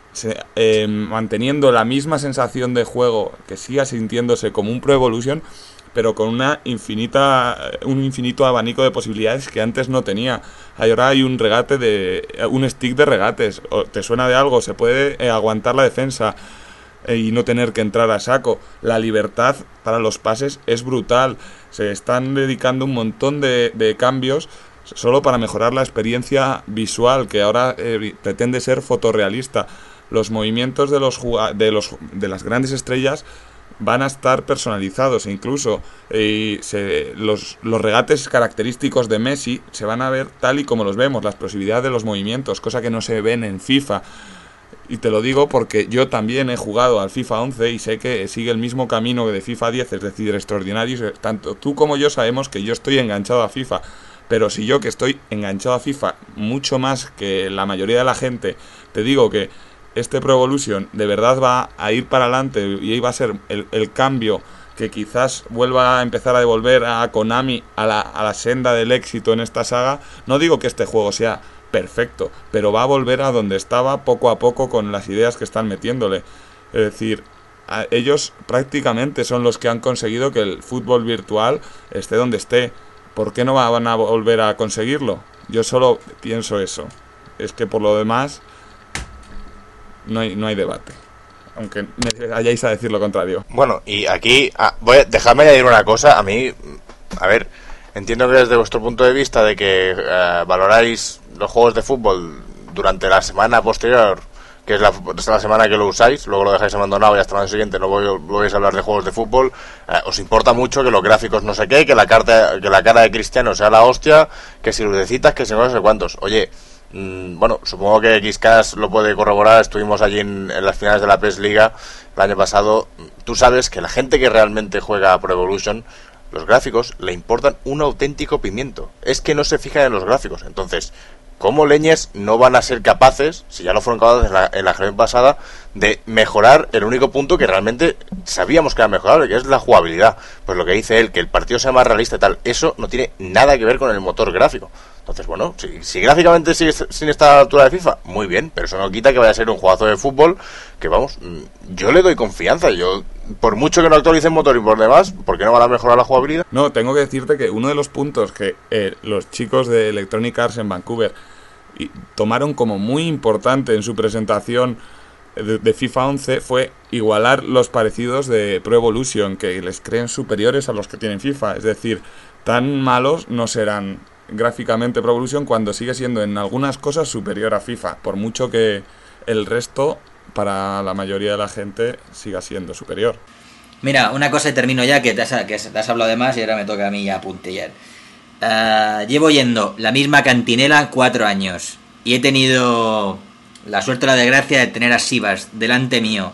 manteniendo la misma sensación de juego, que siga sintiéndose como un Pro Evolution, pero con un infinito abanico de posibilidades que antes no tenía. Ahora hay un stick de regates. ¿Te suena de algo? Se puede aguantar la defensa y no tener que entrar a saco. La libertad para los pases es brutal. Se están dedicando un montón de cambios solo para mejorar la experiencia visual, que ahora pretende ser fotorrealista. Los movimientos de las grandes estrellas van a estar personalizados, incluso los regates característicos de Messi se van a ver tal y como los vemos, la explosividad de los movimientos, cosa que no se ven en FIFA. Y te lo digo porque yo también he jugado al FIFA 11 y sé que sigue el mismo camino que de FIFA 10, es decir, extraordinario. Tanto tú como yo sabemos que yo estoy enganchado a FIFA, pero si yo, que estoy enganchado a FIFA mucho más que la mayoría de la gente, te digo que este Pro Evolution de verdad va a ir para adelante y ahí va a ser el cambio que quizás vuelva a empezar a devolver a Konami a la senda del éxito en esta saga. No digo que este juego sea perfecto, pero va a volver a donde estaba poco a poco con las ideas que están metiéndole. Es decir, ellos prácticamente son los que han conseguido que el fútbol virtual esté donde esté. ¿Por qué no van a volver a conseguirlo? Yo solo pienso eso. Es que por lo demás no hay debate, aunque me hayáis a decir lo contrario. Bueno, y aquí dejadme añadir una cosa. A mí, a ver, entiendo que desde vuestro punto de vista de que valoráis los juegos de fútbol durante la semana posterior, que es la semana que lo usáis, luego lo dejáis abandonado y hasta el año siguiente no volvéis a hablar de juegos de fútbol, os importa mucho que los gráficos no sé qué, que la cara de Cristiano sea la hostia, que si lucecitas, que si no sé cuántos. Oye, bueno, supongo que Xcast lo puede corroborar, estuvimos allí en las finales de la PES Liga el año pasado. Tú sabes que la gente que realmente juega a Pro Evolution, los gráficos le importan un auténtico pimiento, es que no se fijan en los gráficos. Entonces, ¿cómo leñes no van a ser capaces, si ya lo fueron capaces en la generación pasada, de mejorar el único punto que realmente sabíamos que era mejorable, que es la jugabilidad? Pues lo que dice él, que el partido sea más realista y tal, eso no tiene nada que ver con el motor gráfico. Entonces, bueno, si gráficamente sigue sin estar a la altura de FIFA, muy bien, pero eso no quita que vaya a ser un juegazo de fútbol que, vamos, yo le doy confianza. Yo, por mucho que no actualice el motor y por demás, ¿por qué no van a mejorar la jugabilidad? No, tengo que decirte que uno de los puntos que los chicos de Electronic Arts en Vancouver tomaron como muy importante en su presentación de FIFA 11 fue igualar los parecidos de Pro Evolution, que les creen superiores a los que tienen FIFA. Es decir, tan malos no serán gráficamente Pro Evolution cuando sigue siendo en algunas cosas superior a FIFA, por mucho que el resto para la mayoría de la gente siga siendo superior. Mira, una cosa y termino ya, que te has hablado de más y ahora me toca a mí ya puntillar. Llevo yendo la misma cantinela 4 años y he tenido la suerte o la desgracia de tener a Sivas delante mío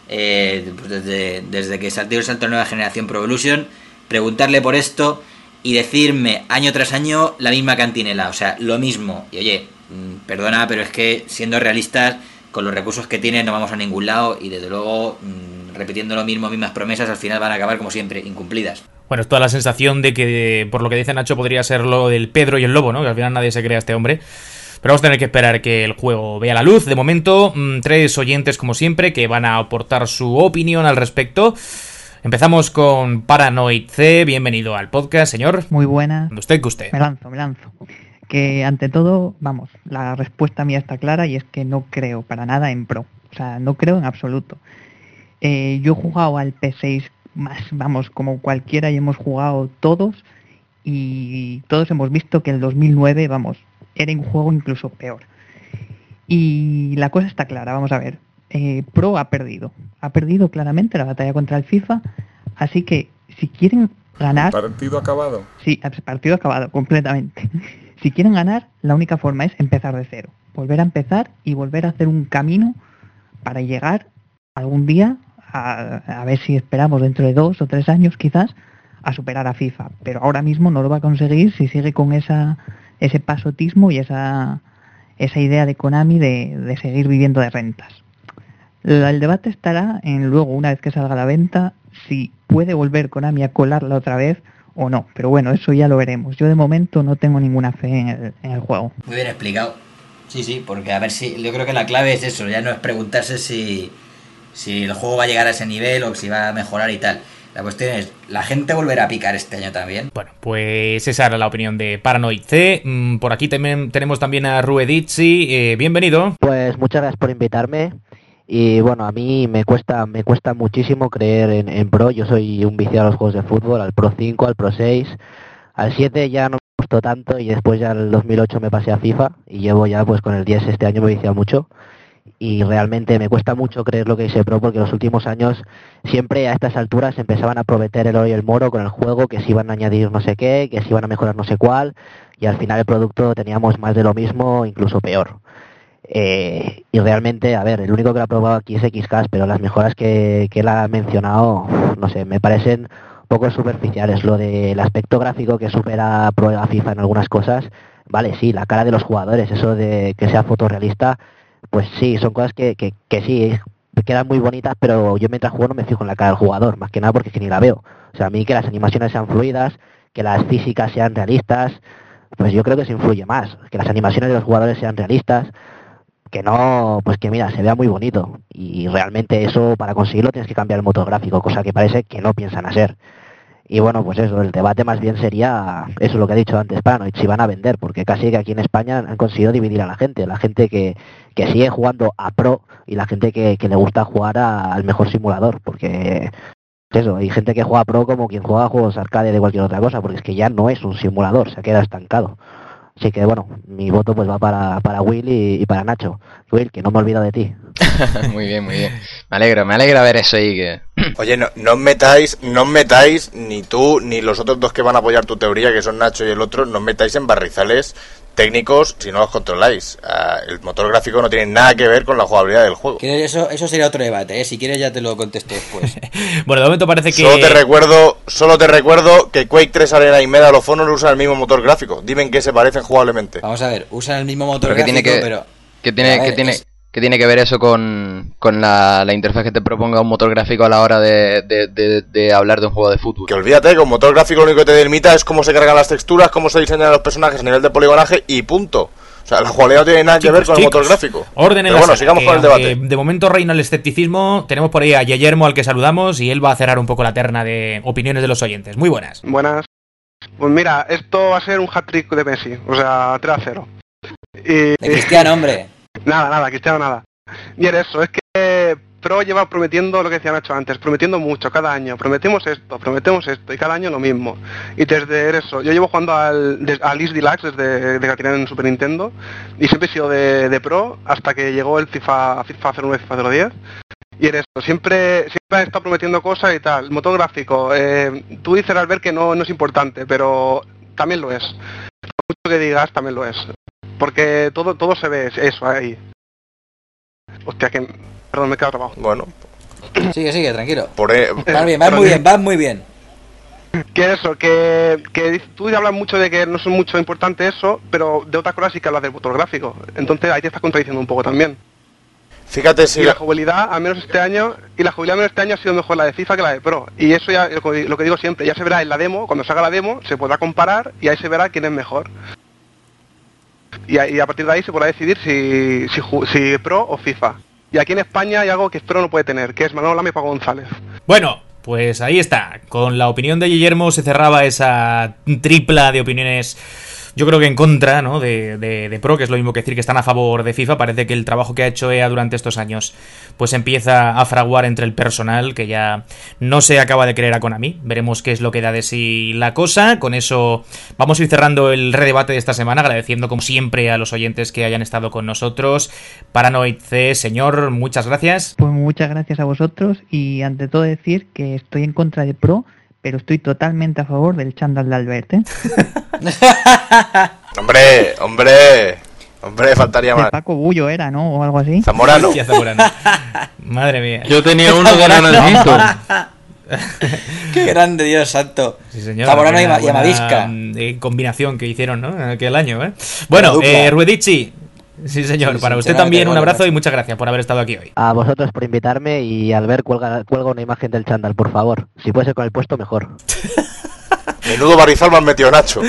pues desde que saltó el salto a nueva generación Pro Evolution, preguntarle por esto y decirme año tras año la misma cantinela, o sea, lo mismo. Y oye, perdona, pero es que siendo realistas, con los recursos que tienen no vamos a ningún lado y desde luego repitiendo lo mismo, mismas promesas, al final van a acabar como siempre, incumplidas. Bueno, es toda la sensación de que, por lo que dice Nacho, podría ser lo del Pedro y el Lobo, ¿no? Que al final nadie se crea a este hombre. Pero vamos a tener que esperar que el juego vea la luz. De momento, 3 oyentes como siempre que van a aportar su opinión al respecto. Empezamos con Paranoid C. Bienvenido al podcast, señor. Muy buena. ¿Usted que usted? Me lanzo. Que ante todo, vamos, la respuesta mía está clara y es que no creo para nada en Pro. O sea, no creo en absoluto. Yo he jugado al P6 más, vamos, como cualquiera y hemos jugado todos y todos hemos visto que el 2009, vamos, era un juego incluso peor. Y la cosa está clara, vamos a ver. Pro ha perdido claramente la batalla contra el FIFA, así que si quieren ganar... ¿Partido acabado? Sí, partido acabado, completamente. Si quieren ganar, la única forma es empezar de cero, volver a empezar y volver a hacer un camino para llegar algún día, a ver si esperamos dentro de 2 o 3 años quizás, a superar a FIFA. Pero ahora mismo no lo va a conseguir si sigue con ese pasotismo y esa idea de Konami de seguir viviendo de rentas. El debate estará en luego, una vez que salga a la venta, si puede volver Konami a colarla otra vez o no. Pero bueno, eso ya lo veremos. Yo de momento no tengo ninguna fe en el juego. Muy bien explicado. Sí, porque a ver si... Yo creo que la clave es eso, ya no es preguntarse si el juego va a llegar a ese nivel o si va a mejorar y tal. La cuestión es, ¿la gente volverá a picar este año también? Bueno, pues esa era la opinión de Paranoid C. Por aquí tenemos también a Ruedizzi. Bienvenido. Pues muchas gracias por invitarme. Y bueno, a mí me cuesta muchísimo creer en Pro. Yo soy un viciado a los juegos de fútbol, al Pro 5, al Pro 6. Al 7 ya no me gustó tanto y después ya en el 2008 me pasé a FIFA y llevo ya pues con el 10 este año me he viciado mucho. Y realmente me cuesta mucho creer lo que dice Pro porque en los últimos años siempre a estas alturas empezaban a prometer el oro y el moro con el juego, que se iban a añadir no sé qué, que se iban a mejorar no sé cuál, y al final el producto teníamos más de lo mismo, incluso peor. Y realmente, a ver, el único que lo ha probado aquí es Xcast, pero las mejoras que él ha mencionado, no sé, me parecen un poco superficiales. Lo del aspecto gráfico que supera Pro a FIFA en algunas cosas, vale, sí, la cara de los jugadores, eso de que sea fotorrealista, pues sí, son cosas que sí, quedan muy bonitas, pero yo mientras juego no me fijo en la cara del jugador, más que nada porque es que ni la veo. O sea, a mí que las animaciones sean fluidas, que las físicas sean realistas, pues yo creo que se influye más, que las animaciones de los jugadores sean realistas, que no, pues que mira, se vea muy bonito. Y realmente eso, para conseguirlo tienes que cambiar el motor gráfico, cosa que parece que no piensan hacer. Y bueno, pues eso, el debate más bien sería, eso lo que ha dicho antes Paranoid, si van a vender, porque casi que aquí en España han conseguido dividir a la gente que sigue jugando a Pro y la gente que le gusta jugar al mejor simulador, porque eso, hay gente que juega Pro como quien juega juegos arcade de cualquier otra cosa, porque es que ya no es un simulador, se queda estancado. Así que bueno, mi voto pues va para Will y para Nacho. Will, que no me olvido de ti. Muy bien, muy bien. Me alegra ver eso ahí que... Oye, no os metáis, ni tú ni los otros dos que van a apoyar tu teoría, que son Nacho y el otro, no os metáis en barrizales técnicos si no los controláis. El motor gráfico no tiene nada que ver con la jugabilidad del juego. Eso sería otro debate, ¿eh? Si quieres ya te lo contesto después. Bueno, de momento parece que... Solo te recuerdo que Quake 3 Arena y Medal of Honor usan el mismo motor gráfico. Dime en qué se parecen jugablemente. Vamos a ver, usan el mismo motor gráfico, pero... ¿Qué tiene que ver eso con la interfaz que te proponga un motor gráfico a la hora de hablar de un juego de fútbol? Que olvídate, con motor gráfico lo único que te delimita es cómo se cargan las texturas, cómo se diseñan los personajes a nivel de poligonaje y punto. O sea, la jugabilidad no tiene nada que ver con el motor gráfico. Orden en Pero la bueno, sala, sigamos con el debate. De momento reina el escepticismo. Tenemos por ahí a Guillermo, al que saludamos, y él va a cerrar un poco la terna de opiniones de los oyentes. Muy buenas. Buenas. Pues mira, esto va a ser un hat-trick de Messi, o sea, 3-0. De Cristiano, hombre. Nada, Cristiano nada. Y era eso, es que Pro lleva prometiendo lo que decía Nacho antes, prometiendo mucho, cada año, prometemos esto, y cada año lo mismo. Y desde eso, yo llevo jugando al East Deluxe desde que la tenían en Super Nintendo, y siempre he sido de Pro hasta que llegó el FIFA 09 y FIFA 010. Y era eso, siempre han estado prometiendo cosas y tal. El motor gráfico, tú dices Albert que no es importante, pero también lo es. Por mucho que digas, también lo es. Porque todo se ve eso ahí. Hostia, perdón, me he quedado trabado. Bueno. Sigue, tranquilo. Vas muy bien. Que eso, que tú hablas mucho de que no es mucho importante eso, pero de otras cosas sí que hablas del motor gráfico. Entonces ahí te estás contradiciendo un poco también. Fíjate si... Y la jugabilidad, al menos este año, ha sido mejor la de FIFA que la de Pro. Y eso ya, lo que digo siempre, ya se verá en la demo, cuando salga la demo, se podrá comparar y ahí se verá quién es mejor. Y a partir de ahí se podrá decidir si Pro o FIFA. Y aquí en España hay algo que Pro no puede tener, que es Manolo Lama y Paco González. Bueno, pues ahí está. Con la opinión de Guillermo se cerraba esa tripla de opiniones, yo creo que en contra, ¿no? de Pro, que es lo mismo que decir que están a favor de FIFA. Parece que el trabajo que ha hecho EA durante estos años pues empieza a fraguar entre el personal, que ya no se acaba de creer a Konami. Veremos qué es lo que da de sí la cosa. Con eso vamos a ir cerrando el redebate de esta semana, agradeciendo como siempre a los oyentes que hayan estado con nosotros. Paranoid C, señor, muchas gracias. Pues muchas gracias a vosotros, y ante todo decir que estoy en contra de Pro, pero estoy totalmente a favor del chándal de Albert, ¿eh? Hombre, faltaría más. Paco Bullo era, ¿no? O algo así. Zamorano. Madre mía. Yo tenía uno de Naranjito. Qué grande, Dios santo. Sí, señor. Zamorano y Amavisca. Combinación que hicieron, ¿no? En aquel año, ¿eh? Bueno, Ruedici. Sí, señor. Sí, para usted también un abrazo y muchas gracias por haber estado aquí hoy. A vosotros por invitarme, y Albert, cuelga una imagen del chándal, por favor. Si puede ser con el puesto, mejor. Menudo barrizal me han metido, Nacho.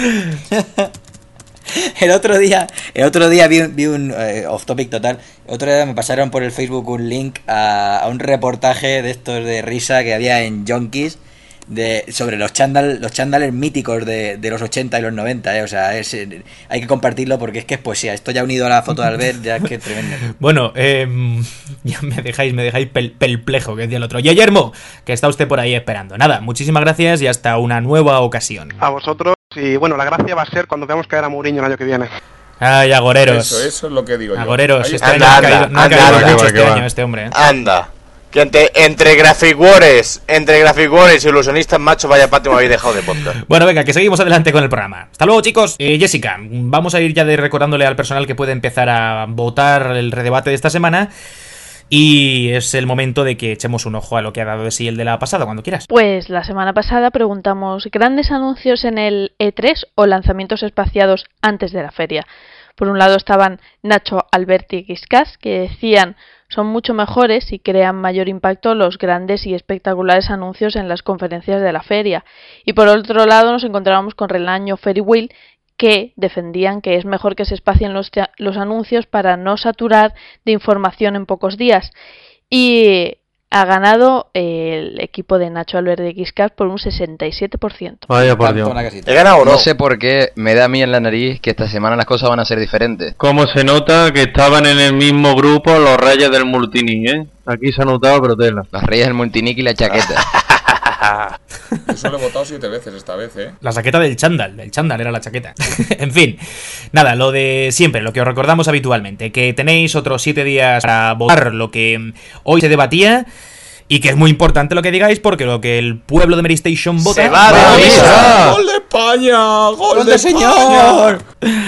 El otro día vi un off topic total. El otro día me pasaron por el Facebook un link a un reportaje de estos de risa que había en Junkies sobre los chándales míticos de los 80 y los 90, o sea, hay que compartirlo porque es que es poesía. Esto ya unido a la foto de Albert, ya es que es tremendo. Bueno, ya me dejáis perplejo, que decía el otro. Guillermo, que está usted por ahí esperando. Nada, muchísimas gracias y hasta una nueva ocasión. A vosotros, y bueno, la gracia va a ser cuando veamos caer a Mourinho el año que viene. Ay, agoreros. Eso es lo que digo yo. Agoreros, Este año no ha caído mucho este año este hombre, ¿eh? Anda. Que entre Graphic Wars y ilusionistas, macho, vaya patio me habéis dejado de podcast. Bueno, venga, que seguimos adelante con el programa. Hasta luego, chicos. Jessica, vamos a ir ya recordándole al personal que puede empezar a votar el redebate de esta semana. Y es el momento de que echemos un ojo a lo que ha dado de sí el de la pasada, cuando quieras. Pues la semana pasada preguntamos ¿grandes anuncios en el E3 o lanzamientos espaciados antes de la feria? Por un lado estaban Nacho, Alberti y Quiscas, que decían son mucho mejores y crean mayor impacto los grandes y espectaculares anuncios en las conferencias de la feria. Y por otro lado nos encontrábamos con Relaño, Fer y Will, que defendían que es mejor que se espacien los anuncios para no saturar de información en pocos días. Y ha ganado el equipo de Nacho, Albert y Quiscas por un 67%. Vaya por Dios. ¿He ganado o no? No sé por qué me da a mí en la nariz que esta semana las cosas van a ser diferentes. Como se nota que estaban en el mismo grupo los reyes del Multinic, ¿eh? Aquí se ha notado, pero tela. Los reyes del Multinic y la chaqueta. Yo solo he votado 7 veces esta vez, ¿eh? La chaqueta del chándal era la chaqueta. En fin, nada, lo de siempre, lo que os recordamos habitualmente, que tenéis otros 7 días para votar lo que hoy se debatía. Y que es muy importante lo que digáis, porque lo que el pueblo de Mary Station vota... ¡Se va de misa! ¡Gol de España! ¡Gol de señor!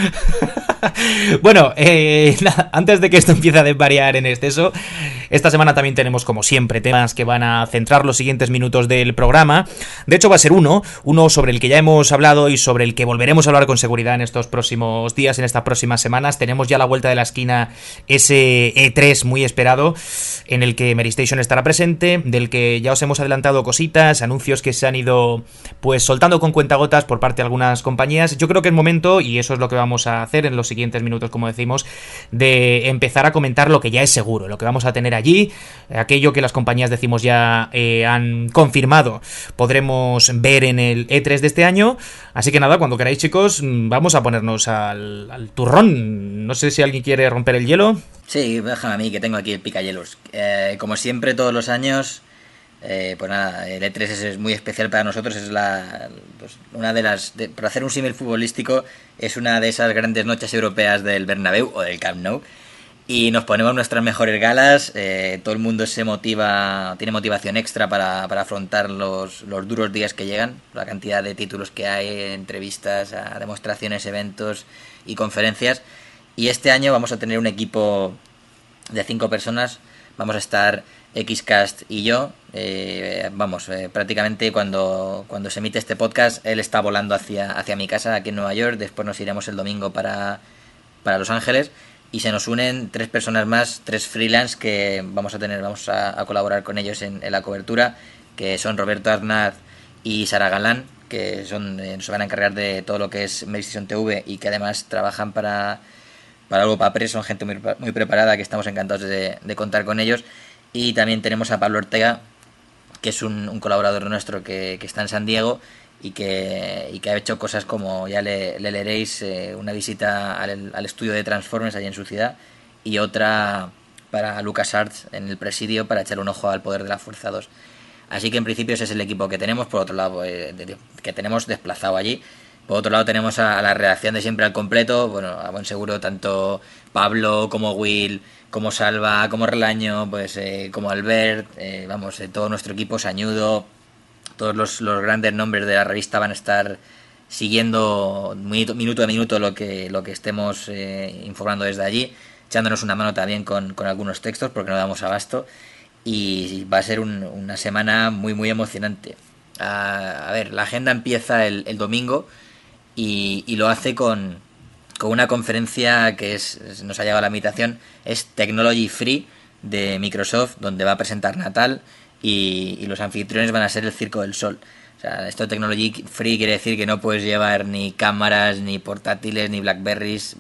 Bueno, nada, antes de que esto empiece a desvariar en exceso, esta semana también tenemos, como siempre, temas que van a centrar los siguientes minutos del programa. De hecho, va a ser uno sobre el que ya hemos hablado y sobre el que volveremos a hablar con seguridad en estos próximos días, en estas próximas semanas. Tenemos ya a la vuelta de la esquina ese E3 muy esperado, en el que Mary Station estará presente, del que ya os hemos adelantado cositas, anuncios que se han ido pues soltando con cuentagotas por parte de algunas compañías. Yo creo que es momento, y eso es lo que vamos a hacer en los siguientes minutos, como decimos, de empezar a comentar lo que ya es seguro, lo que vamos a tener allí, aquello que las compañías, decimos, ya han confirmado, podremos ver en el E3 de este año. Así que nada, cuando queráis, chicos, vamos a ponernos al turrón. No sé si alguien quiere romper el hielo. Sí, déjame a mí, que tengo aquí el picayelos. Como siempre, todos los años, pues nada, el E3 es muy especial para nosotros. Es pues una de las... para hacer un símil futbolístico, es una de esas grandes noches europeas del Bernabéu o del Camp Nou. Y nos ponemos nuestras mejores galas. Todo el mundo se motiva, tiene motivación extra para afrontar los duros días que llegan. La cantidad de títulos que hay, entrevistas, demostraciones, eventos y conferencias. Y este año vamos a tener un equipo de 5 personas. Vamos a estar Xcast y yo. Prácticamente cuando se emite este podcast, él está volando hacia mi casa aquí en Nueva York. Después nos iremos el domingo para Los Ángeles. Y se nos unen 3 personas más, 3 freelance que vamos a colaborar con ellos en la cobertura, que son Roberto Arnaz y Sara Galán, que se van a encargar de todo lo que es Mary Station TV y que además trabajan para Europa Press. Son gente muy preparada, que estamos encantados de contar con ellos. Y también tenemos a Pablo Ortega, que es un colaborador nuestro que está en San Diego y que ha hecho cosas como, ya le leeréis, una visita al estudio de Transformers allí en su ciudad, y otra para LucasArts en el presidio para echar un ojo al Poder de la Fuerza 2. Así que en principio ese es el equipo que tenemos. Por otro lado, que tenemos desplazado allí. Por otro lado tenemos a la redacción de siempre al completo. Bueno, a buen seguro tanto Pablo como Will, como Salva, como Relaño, pues como Albert, todo nuestro equipo, Sañudo, todos los grandes nombres de la revista van a estar siguiendo minuto a minuto lo que estemos informando desde allí, echándonos una mano también con algunos textos, porque no damos abasto. Y va a ser una semana muy muy emocionante. A ver, la agenda empieza el domingo y lo hace con una conferencia que nos ha llegado la invitación. Es Technology Free de Microsoft, donde va a presentar Natal, y los anfitriones van a ser el Circo del Sol. O sea, esto de Technology Free quiere decir que no puedes llevar ni cámaras, ni portátiles, ni Blackberries.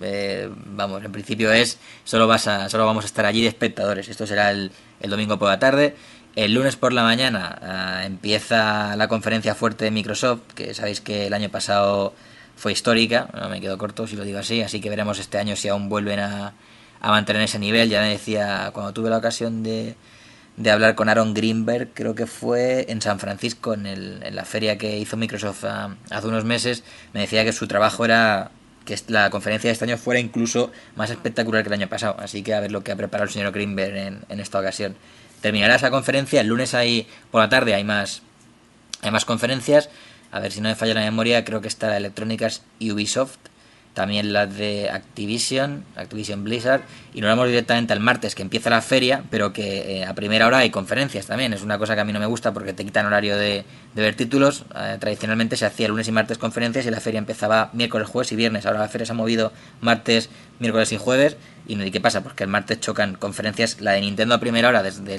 En principio solo vamos a estar allí de espectadores. Esto será el domingo por la tarde. El lunes por la mañana empieza la conferencia fuerte de Microsoft, que sabéis que el año pasado fue histórica. No me quedo corto si lo digo así que veremos este año si aún vuelven a mantener ese nivel. Ya me decía, cuando tuve la ocasión de hablar con Aaron Greenberg, creo que fue en San Francisco, en la feria que hizo Microsoft hace unos meses, me decía que su trabajo era que la conferencia de este año fuera incluso más espectacular que el año pasado. Así que a ver lo que ha preparado el señor Greenberg en esta ocasión. Terminará esa conferencia, el lunes por la tarde hay más conferencias. A ver si no me falla la memoria, creo que está la Electronic Arts y Ubisoft, también la de Activision Blizzard, y nos vamos directamente al martes, que empieza la feria, pero que a primera hora hay conferencias también. Es una cosa que a mí no me gusta porque te quitan horario de ver títulos. Tradicionalmente se hacía lunes y martes conferencias y la feria empezaba miércoles, jueves y viernes. Ahora la feria se ha movido martes, miércoles y jueves. ¿Y qué pasa? Porque el martes chocan conferencias, la de Nintendo a primera hora desde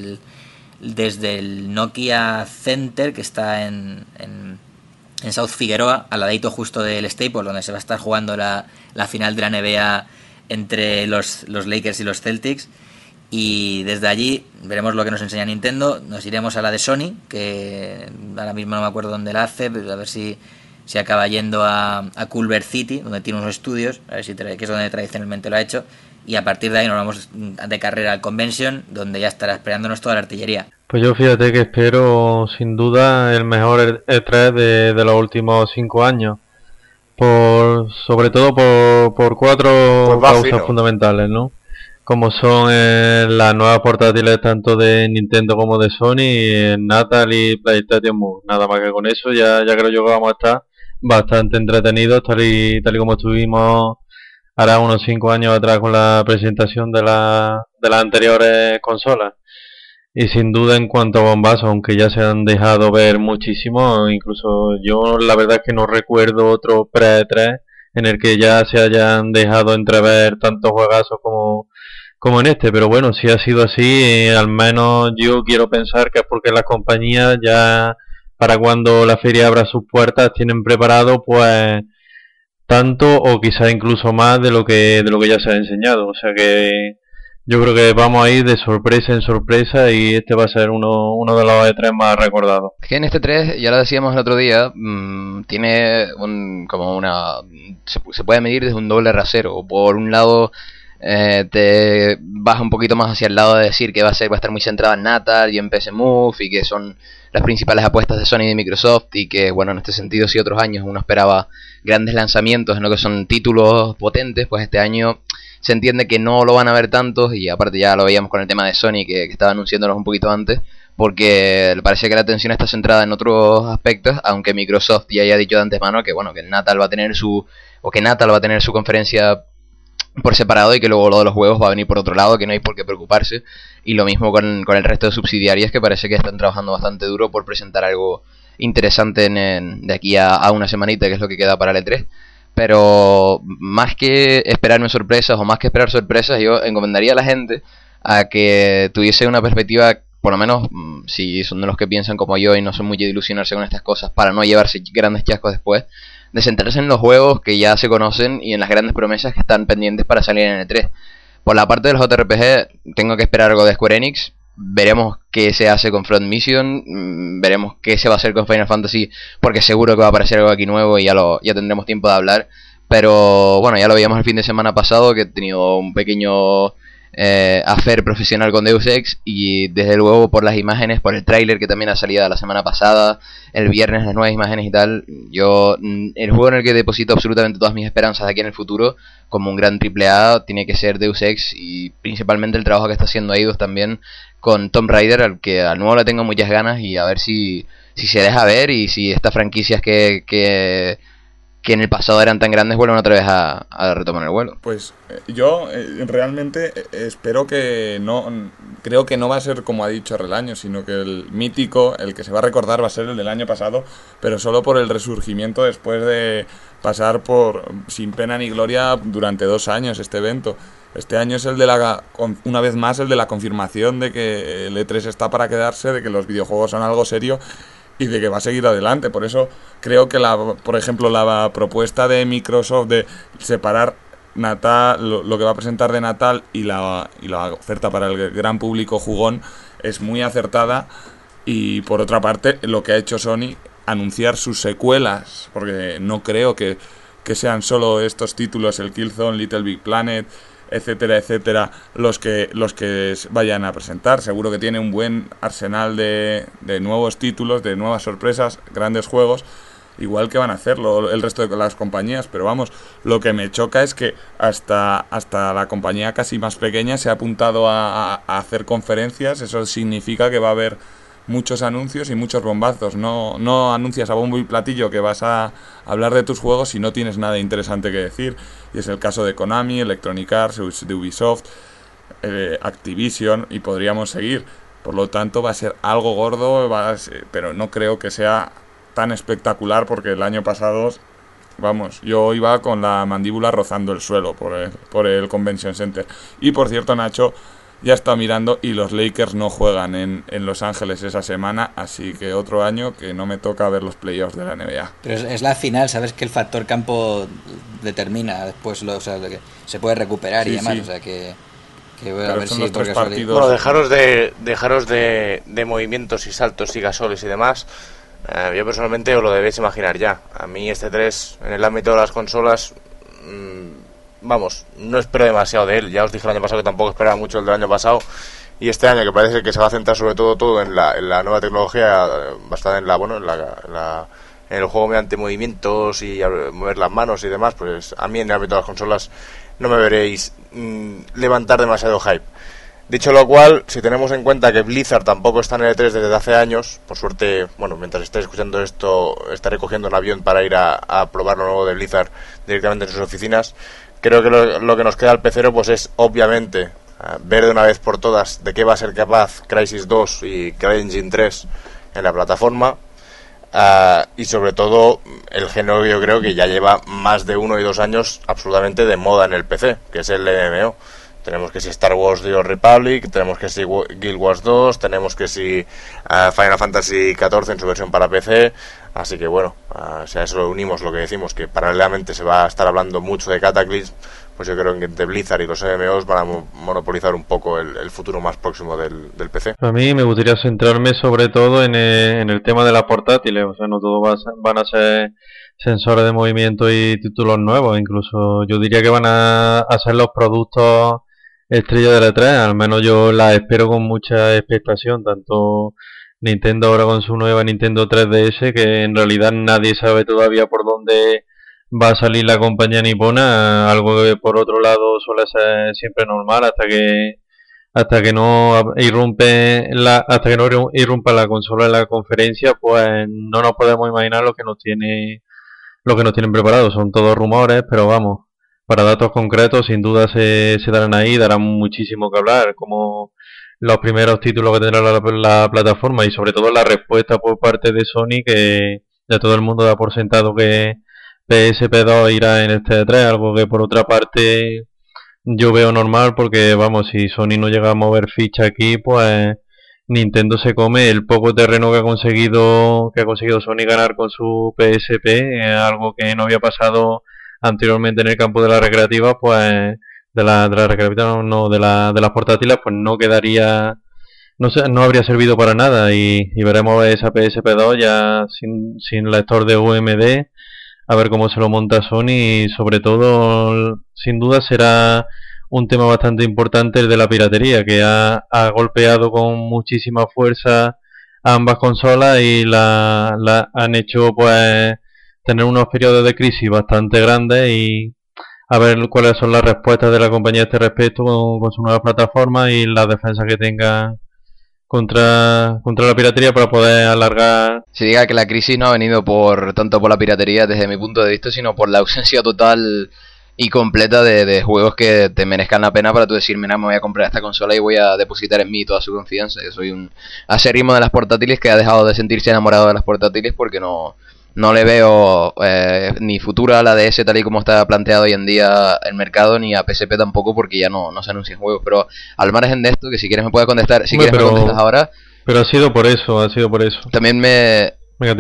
el Nokia Center, que está en South Figueroa, al ladito justo del Staples, donde se va a estar jugando la final de la NBA entre los Lakers y los Celtics. Y desde allí veremos lo que nos enseña Nintendo. Nos iremos a la de Sony, que ahora mismo no me acuerdo dónde la hace, pero a ver si acaba yendo a Culver City, donde tiene unos estudios, a ver que es donde tradicionalmente lo ha hecho. y a partir de ahí nos vamos de carrera al Convention, donde ya estará esperándonos toda la artillería. Pues yo fíjate que espero sin duda el mejor E3 de los últimos 5 años. Sobre todo por 4 causas fundamentales, ¿no? Como son las nuevas portátiles tanto de Nintendo como de Sony, Natal y PlayStation Move. Nada más que con eso ya creo yo que vamos a estar bastante entretenidos, tal y como estuvimos hará unos 5 años atrás con la presentación de las anteriores consolas. Y sin duda en cuanto a bombazos, aunque ya se han dejado ver muchísimo, incluso yo la verdad es que no recuerdo otro pre-3 en el que ya se hayan dejado entrever tantos juegazos como en este, pero bueno, si ha sido así, al menos yo quiero pensar que es porque las compañías ya para cuando la feria abra sus puertas tienen preparado pues tanto o quizá incluso más de lo que ya se ha enseñado, o sea que yo creo que vamos a ir de sorpresa en sorpresa y este va a ser uno de los E3 más recordados. Es que en este 3, ya lo decíamos el otro día, tiene se puede medir desde un doble rasero. Por un lado, te vas un poquito más hacia el lado de decir que va a estar muy centrado en Natal y en PC Move y que son las principales apuestas de Sony y de Microsoft y que, bueno, en este sentido, si otros años uno esperaba grandes lanzamientos en lo que son títulos potentes, pues este año se entiende que no lo van a ver tantos y aparte ya lo veíamos con el tema de Sony que estaba anunciándolos un poquito antes porque parece que la atención está centrada en otros aspectos, aunque Microsoft ya haya dicho de antemano que bueno, que Natal va a tener su conferencia por separado y que luego lo de los juegos va a venir por otro lado, que no hay por qué preocuparse. Y lo mismo con el resto de subsidiarias que parece que están trabajando bastante duro por presentar algo interesante de aquí a una semanita, que es lo que queda para el E3. Pero más que esperarme sorpresas o más que esperar sorpresas, yo encomendaría a la gente a que tuviese una perspectiva, por lo menos si son de los que piensan como yo y no son muy de ilusionarse con estas cosas para no llevarse grandes chascos después, de centrarse en los juegos que ya se conocen y en las grandes promesas que están pendientes para salir en el E3. Por la parte de los JRPG tengo que esperar algo de Square Enix. Veremos qué se hace con Front Mission, veremos qué se va a hacer con Final Fantasy, porque seguro que va a aparecer algo aquí nuevo y ya tendremos tiempo de hablar. Pero bueno, ya lo veíamos el fin de semana pasado, que he tenido un pequeño affair profesional con Deus Ex, y desde luego por las imágenes, por el tráiler que también ha salido la semana pasada, el viernes las nuevas imágenes y tal, el juego en el que deposito absolutamente todas mis esperanzas aquí en el futuro como un gran AAA tiene que ser Deus Ex, y principalmente el trabajo que está haciendo Eidos también con Tomb Raider, al nuevo le tengo muchas ganas, y a ver si se deja ver y si estas franquicias que en el pasado eran tan grandes vuelven otra vez a retomar el vuelo. Pues yo realmente espero que no, creo que no va a ser como ha dicho Relaño, sino que el mítico, el que se va a recordar va a ser el del año pasado, pero solo por el resurgimiento después de pasar por sin pena ni gloria durante 2 años este evento. Este año es una vez más el de la confirmación de que el E3 está para quedarse, de que los videojuegos son algo serio y de que va a seguir adelante. Por eso creo que por ejemplo la propuesta de Microsoft de separar Natal, lo que va a presentar de Natal y la oferta para el gran público jugón es muy acertada. Y por otra parte, lo que ha hecho Sony, anunciar sus secuelas, porque no creo que sean solo estos títulos, el Killzone, Little Big Planet, etcétera, etcétera, los que vayan a presentar. Seguro que tiene un buen arsenal de nuevos títulos, de nuevas sorpresas, grandes juegos, igual que van a hacerlo el resto de las compañías. Pero vamos, lo que me choca es que hasta la compañía casi más pequeña se ha apuntado a hacer conferencias. Eso significa que va a haber muchos anuncios y muchos bombazos. No anuncias a bombo y platillo que vas a hablar de tus juegos si no tienes nada interesante que decir. Y es el caso de Konami, Electronic Arts, de Ubisoft, Activision, y podríamos seguir. Por lo tanto va a ser algo gordo, pero no creo que sea tan espectacular, porque el año pasado, vamos, yo iba con la mandíbula rozando el suelo por el Convention Center. Y por cierto, Nacho ya está mirando y los Lakers no juegan en Los Ángeles esa semana, así que otro año que no me toca ver los playoffs de la NBA. Pero es la final, sabes que el factor campo determina después, que se puede recuperar y demás, sí. O sea que voy a ver si por casualidad. Bueno, dejaros de movimientos y saltos y gasoles y demás. Yo personalmente os lo debéis imaginar ya. A mí este 3 en el ámbito de las consolas vamos, no espero demasiado de él. Ya os dije el año pasado que tampoco esperaba mucho el del año pasado. Y este año, que parece que se va a centrar sobre todo en la nueva tecnología, basada en en el juego mediante movimientos y mover las manos y demás, pues a mí en el ámbito de las consolas no me veréis levantar demasiado hype. Dicho lo cual, si tenemos en cuenta que Blizzard tampoco está en el E3 desde hace años, por suerte, bueno, mientras estéis escuchando esto, estaré cogiendo un avión para ir a probar lo nuevo de Blizzard directamente en sus oficinas. Creo que lo que nos queda al pecero pues es, obviamente, ver de una vez por todas de qué va a ser capaz Crysis 2 y CryEngine 3 en la plataforma. Y sobre todo el género que yo creo que ya lleva más de 1 y 2 años absolutamente de moda en el PC, que es el MMO. Tenemos que si Star Wars The Old Republic, tenemos que si Guild Wars 2, tenemos que si Final Fantasy XIV en su versión para PC. Así que bueno, si a eso lo unimos lo que decimos, que paralelamente se va a estar hablando mucho de Cataclysm, pues yo creo que entre Blizzard y los MMOs van a monopolizar un poco el futuro más próximo del PC. A mí me gustaría centrarme sobre todo en el tema de las portátiles, o sea, no todo van a ser sensores de movimiento y títulos nuevos, incluso yo diría que van a ser los productos estrella de la E3, al menos yo la espero con mucha expectación, tanto Nintendo ahora con su nueva Nintendo 3DS, que en realidad nadie sabe todavía por dónde va a salir la compañía nipona, algo que por otro lado suele ser siempre normal hasta que no irrumpa la consola en la conferencia, pues no nos podemos imaginar lo que nos tienen preparado. Son todos rumores, pero vamos, para datos concretos sin duda se darán ahí, darán muchísimo que hablar, como los primeros títulos que tendrá la plataforma y sobre todo la respuesta por parte de Sony, que ya todo el mundo da por sentado que PSP2 irá en este E3, algo que por otra parte yo veo normal, porque vamos, si Sony no llega a mover ficha aquí, pues Nintendo se come el poco terreno que ha conseguido Sony ganar con su PSP, algo que no había pasado anteriormente en el campo de la recreativa, pues de la recreativa no, de las portátiles, pues no quedaría, no habría servido para nada, y veremos esa PSP2 ya sin lector de UMD, a ver cómo se lo monta Sony, y sobre todo sin duda será un tema bastante importante el de la piratería, que ha golpeado con muchísima fuerza a ambas consolas y la han hecho pues tener unos periodos de crisis bastante grandes, y a ver cuáles son las respuestas de la compañía a este respecto con su nueva plataforma y la defensa que tenga contra la piratería para poder alargar. Se diga que la crisis no ha venido tanto por la piratería desde mi punto de vista, sino por la ausencia total y completa de juegos que te merezcan la pena para tú decir, mira, me voy a comprar esta consola y voy a depositar en mí toda su confianza. Yo soy un acérrimo de las portátiles que ha dejado de sentirse enamorado de las portátiles porque no le veo ni futuro a la DS tal y como está planteado hoy en día el mercado, ni a PSP tampoco, porque ya no se anuncian juegos. Pero al margen de esto, que si quieres me puedes contestar, me contestas ahora. Pero ha sido por eso. También me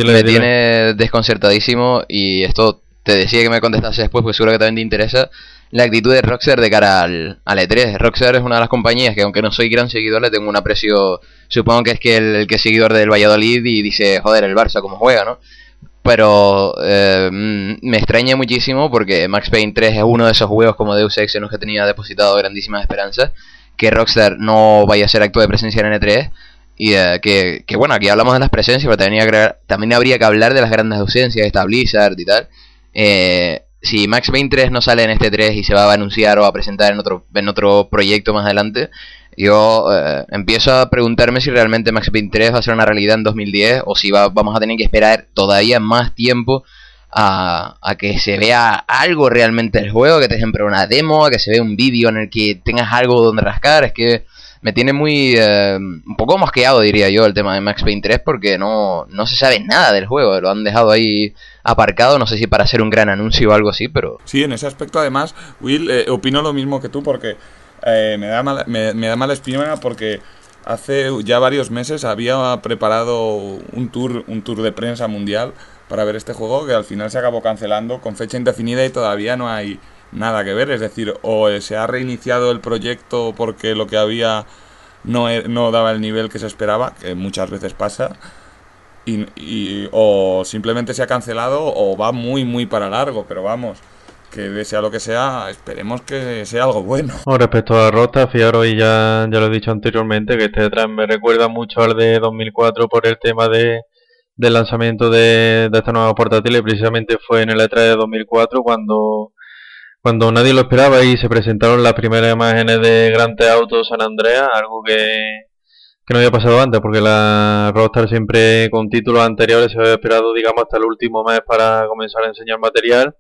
tiene desconcertadísimo, y esto te decía que me contestase después, porque seguro que también te interesa, la actitud de Rockstar de cara al E3. Rockstar es una de las compañías que, aunque no soy gran seguidor, le tengo un aprecio, supongo que es que el que es seguidor del Valladolid y dice, joder, el Barça cómo juega, ¿no? Pero me extraña muchísimo, porque Max Payne 3 es uno de esos juegos como Deus Ex en los que tenía depositado grandísimas esperanzas, que Rockstar no vaya a ser acto de presencia en E3. Y que bueno, aquí hablamos de las presencias, pero también habría que hablar de las grandes ausencias, esta Blizzard y tal. Si Max Payne 3 no sale en este 3 y se va a anunciar o a presentar en otro proyecto más adelante, yo empiezo a preguntarme si realmente Max Payne 3 va a ser una realidad en 2010, o si vamos a tener que esperar todavía más tiempo a que se vea algo realmente del juego, que te dejen probar una demo, a que se vea un vídeo en el que tengas algo donde rascar. Es que me tiene un poco mosqueado, diría yo, el tema de Max Payne 3, porque no se sabe nada del juego, lo han dejado ahí aparcado, no sé si para hacer un gran anuncio o algo así, pero... Sí, en ese aspecto además, Will, opino lo mismo que tú, porque me da mala espina, porque hace ya varios meses había preparado un tour de prensa mundial para ver este juego, que al final se acabó cancelando con fecha indefinida y todavía no hay nada que ver. Es decir, o se ha reiniciado el proyecto porque lo que había no daba el nivel que se esperaba, que muchas veces pasa, o simplemente se ha cancelado, o va muy muy para largo. Pero vamos, que sea lo que sea, esperemos que sea algo bueno. Con respecto a Rockstar, fijaros, y ya lo he dicho anteriormente, que este detrás me recuerda mucho al de 2004 por el tema del lanzamiento de esta nueva portátil, y precisamente fue en el E3 de 2004 cuando nadie lo esperaba y se presentaron las primeras imágenes de Grand Theft Auto San Andreas, algo que no había pasado antes, porque la Rockstar siempre con títulos anteriores se había esperado, digamos, hasta el último mes para comenzar a enseñar material,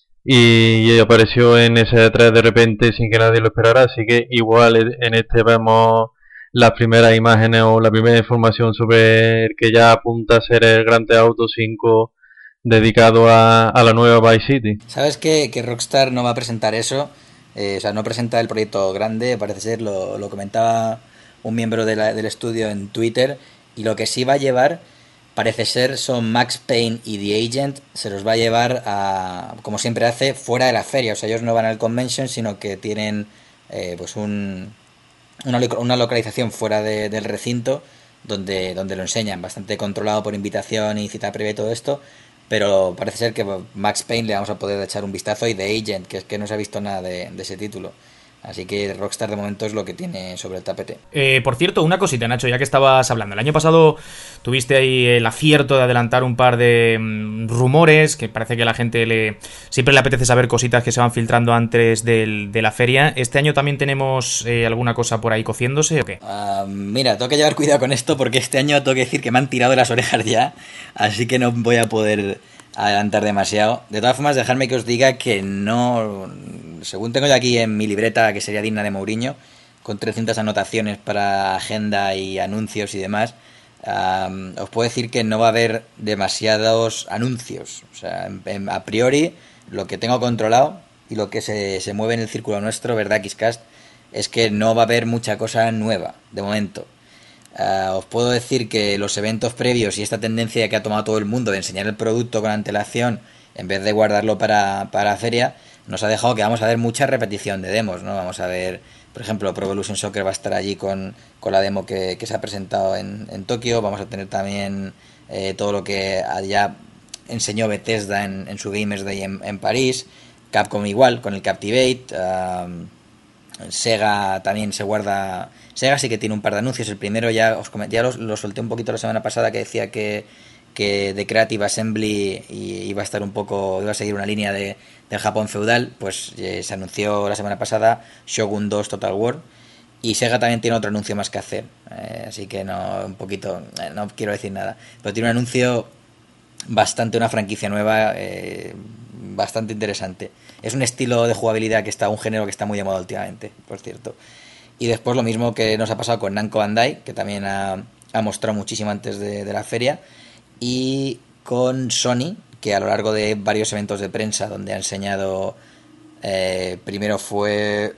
y apareció en ese E3 de repente sin que nadie lo esperara, así que igual en este vemos las primeras imágenes o la primera información sobre el que ya apunta a ser el Grand Theft Auto 5 dedicado a la nueva Vice City. ¿Sabes que Rockstar no va a presentar eso? O sea, no presenta el proyecto grande, parece ser, lo comentaba un miembro del estudio en Twitter, y lo que sí va a llevar, parece ser, son Max Payne y The Agent, se los va a llevar a, como siempre hace, fuera de la feria. O sea, ellos no van al convention, sino que tienen pues una localización fuera del recinto donde lo enseñan, bastante controlado por invitación y cita previa y todo esto, pero parece ser que Max Payne le vamos a poder echar un vistazo, y The Agent, que es que no se ha visto nada de ese título. Así que Rockstar de momento es lo que tiene sobre el tapete. Por cierto, una cosita, Nacho, ya que estabas hablando. El año pasado tuviste ahí el acierto de adelantar un par de rumores, que parece que a la gente siempre le apetece saber cositas que se van filtrando antes de la feria. ¿Este año también tenemos alguna cosa por ahí cociéndose o qué? Mira, tengo que llevar cuidado con esto, porque este año tengo que decir que me han tirado de las orejas ya, así que no voy a poder adelantar demasiado. De todas formas, dejadme que os diga que no, según tengo yo aquí en mi libreta, que sería digna de Mourinho, con 300 anotaciones para agenda y anuncios y demás, os puedo decir que no va a haber demasiados anuncios. O sea, a priori, lo que tengo controlado y lo que se mueve en el círculo nuestro, ¿verdad, Xcast? Es que no va a haber mucha cosa nueva, de momento. Os puedo decir que los eventos previos y esta tendencia que ha tomado todo el mundo de enseñar el producto con antelación en vez de guardarlo para la feria, nos ha dejado que vamos a ver mucha repetición de demos, ¿no? Vamos a ver, por ejemplo, Pro Evolution Soccer va a estar allí con la demo que se ha presentado en Tokio. Vamos a tener también todo lo que ya enseñó Bethesda en su Gamers Day en París. Capcom igual, con el Captivate. Sega también se guarda. Sega sí que tiene un par de anuncios. El primero ya lo solté un poquito la semana pasada, que decía que de Creative Assembly iba a estar iba a seguir una línea del Japón feudal. Pues se anunció la semana pasada Shogun 2 Total War, y Sega también tiene otro anuncio más que hacer, así que no quiero decir nada, pero tiene un anuncio una franquicia nueva, bastante interesante. Es un estilo de jugabilidad un género que está muy de moda últimamente, por cierto. Y después lo mismo que nos ha pasado con Namco Bandai, que también ha mostrado muchísimo antes de la feria, y con Sony, que a lo largo de varios eventos de prensa donde ha enseñado, primero fue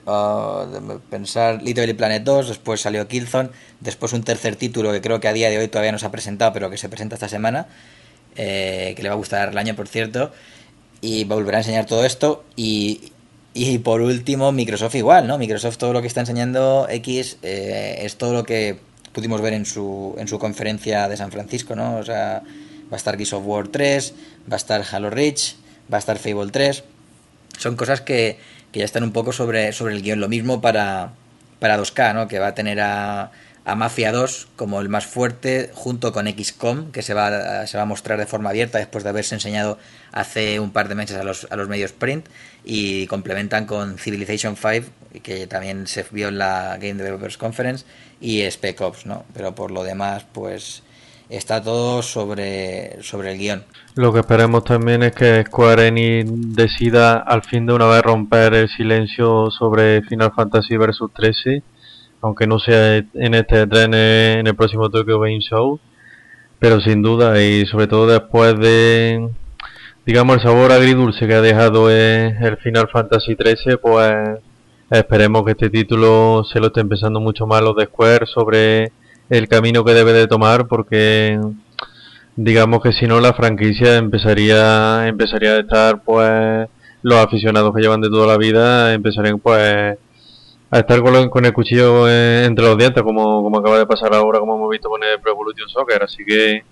Little Big Planet 2, después salió Killzone, después un tercer título que creo que a día de hoy todavía no se ha presentado, pero que se presenta esta semana, que le va a gustar el año, por cierto, y volverá a enseñar todo esto. Y por último Microsoft igual, ¿no? Microsoft, todo lo que está enseñando es todo lo que pudimos ver en su conferencia de San Francisco, ¿no? O sea, va a estar Gears of War 3, va a estar Halo Reach, va a estar Fable 3. Son cosas que ya están un poco sobre el guión. Lo mismo para 2K, ¿no? Que va a tener a Mafia 2 como el más fuerte, junto con XCOM, que se va a mostrar de forma abierta después de haberse enseñado hace un par de meses a los medios print, y complementan con Civilization 5, que también se vio en la Game Developers Conference, y Spec Ops, ¿no? Pero por lo demás, pues está todo sobre el guión. Lo que esperemos también es que Square Enix decida al fin de una vez romper el silencio sobre Final Fantasy Versus 13, aunque no sea en este tren, en el próximo Tokyo Game Show, pero sin duda, y sobre todo después de, digamos, el sabor agridulce que ha dejado el Final Fantasy 13, pues esperemos que este título se lo esté empezando mucho más los de Square sobre el camino que debe de tomar, porque digamos que si no la franquicia empezaría a estar, pues los aficionados que llevan de toda la vida empezarían pues a estar con el cuchillo entre los dientes, como acaba de pasar ahora, como hemos visto con el Pro Evolution Soccer. Así que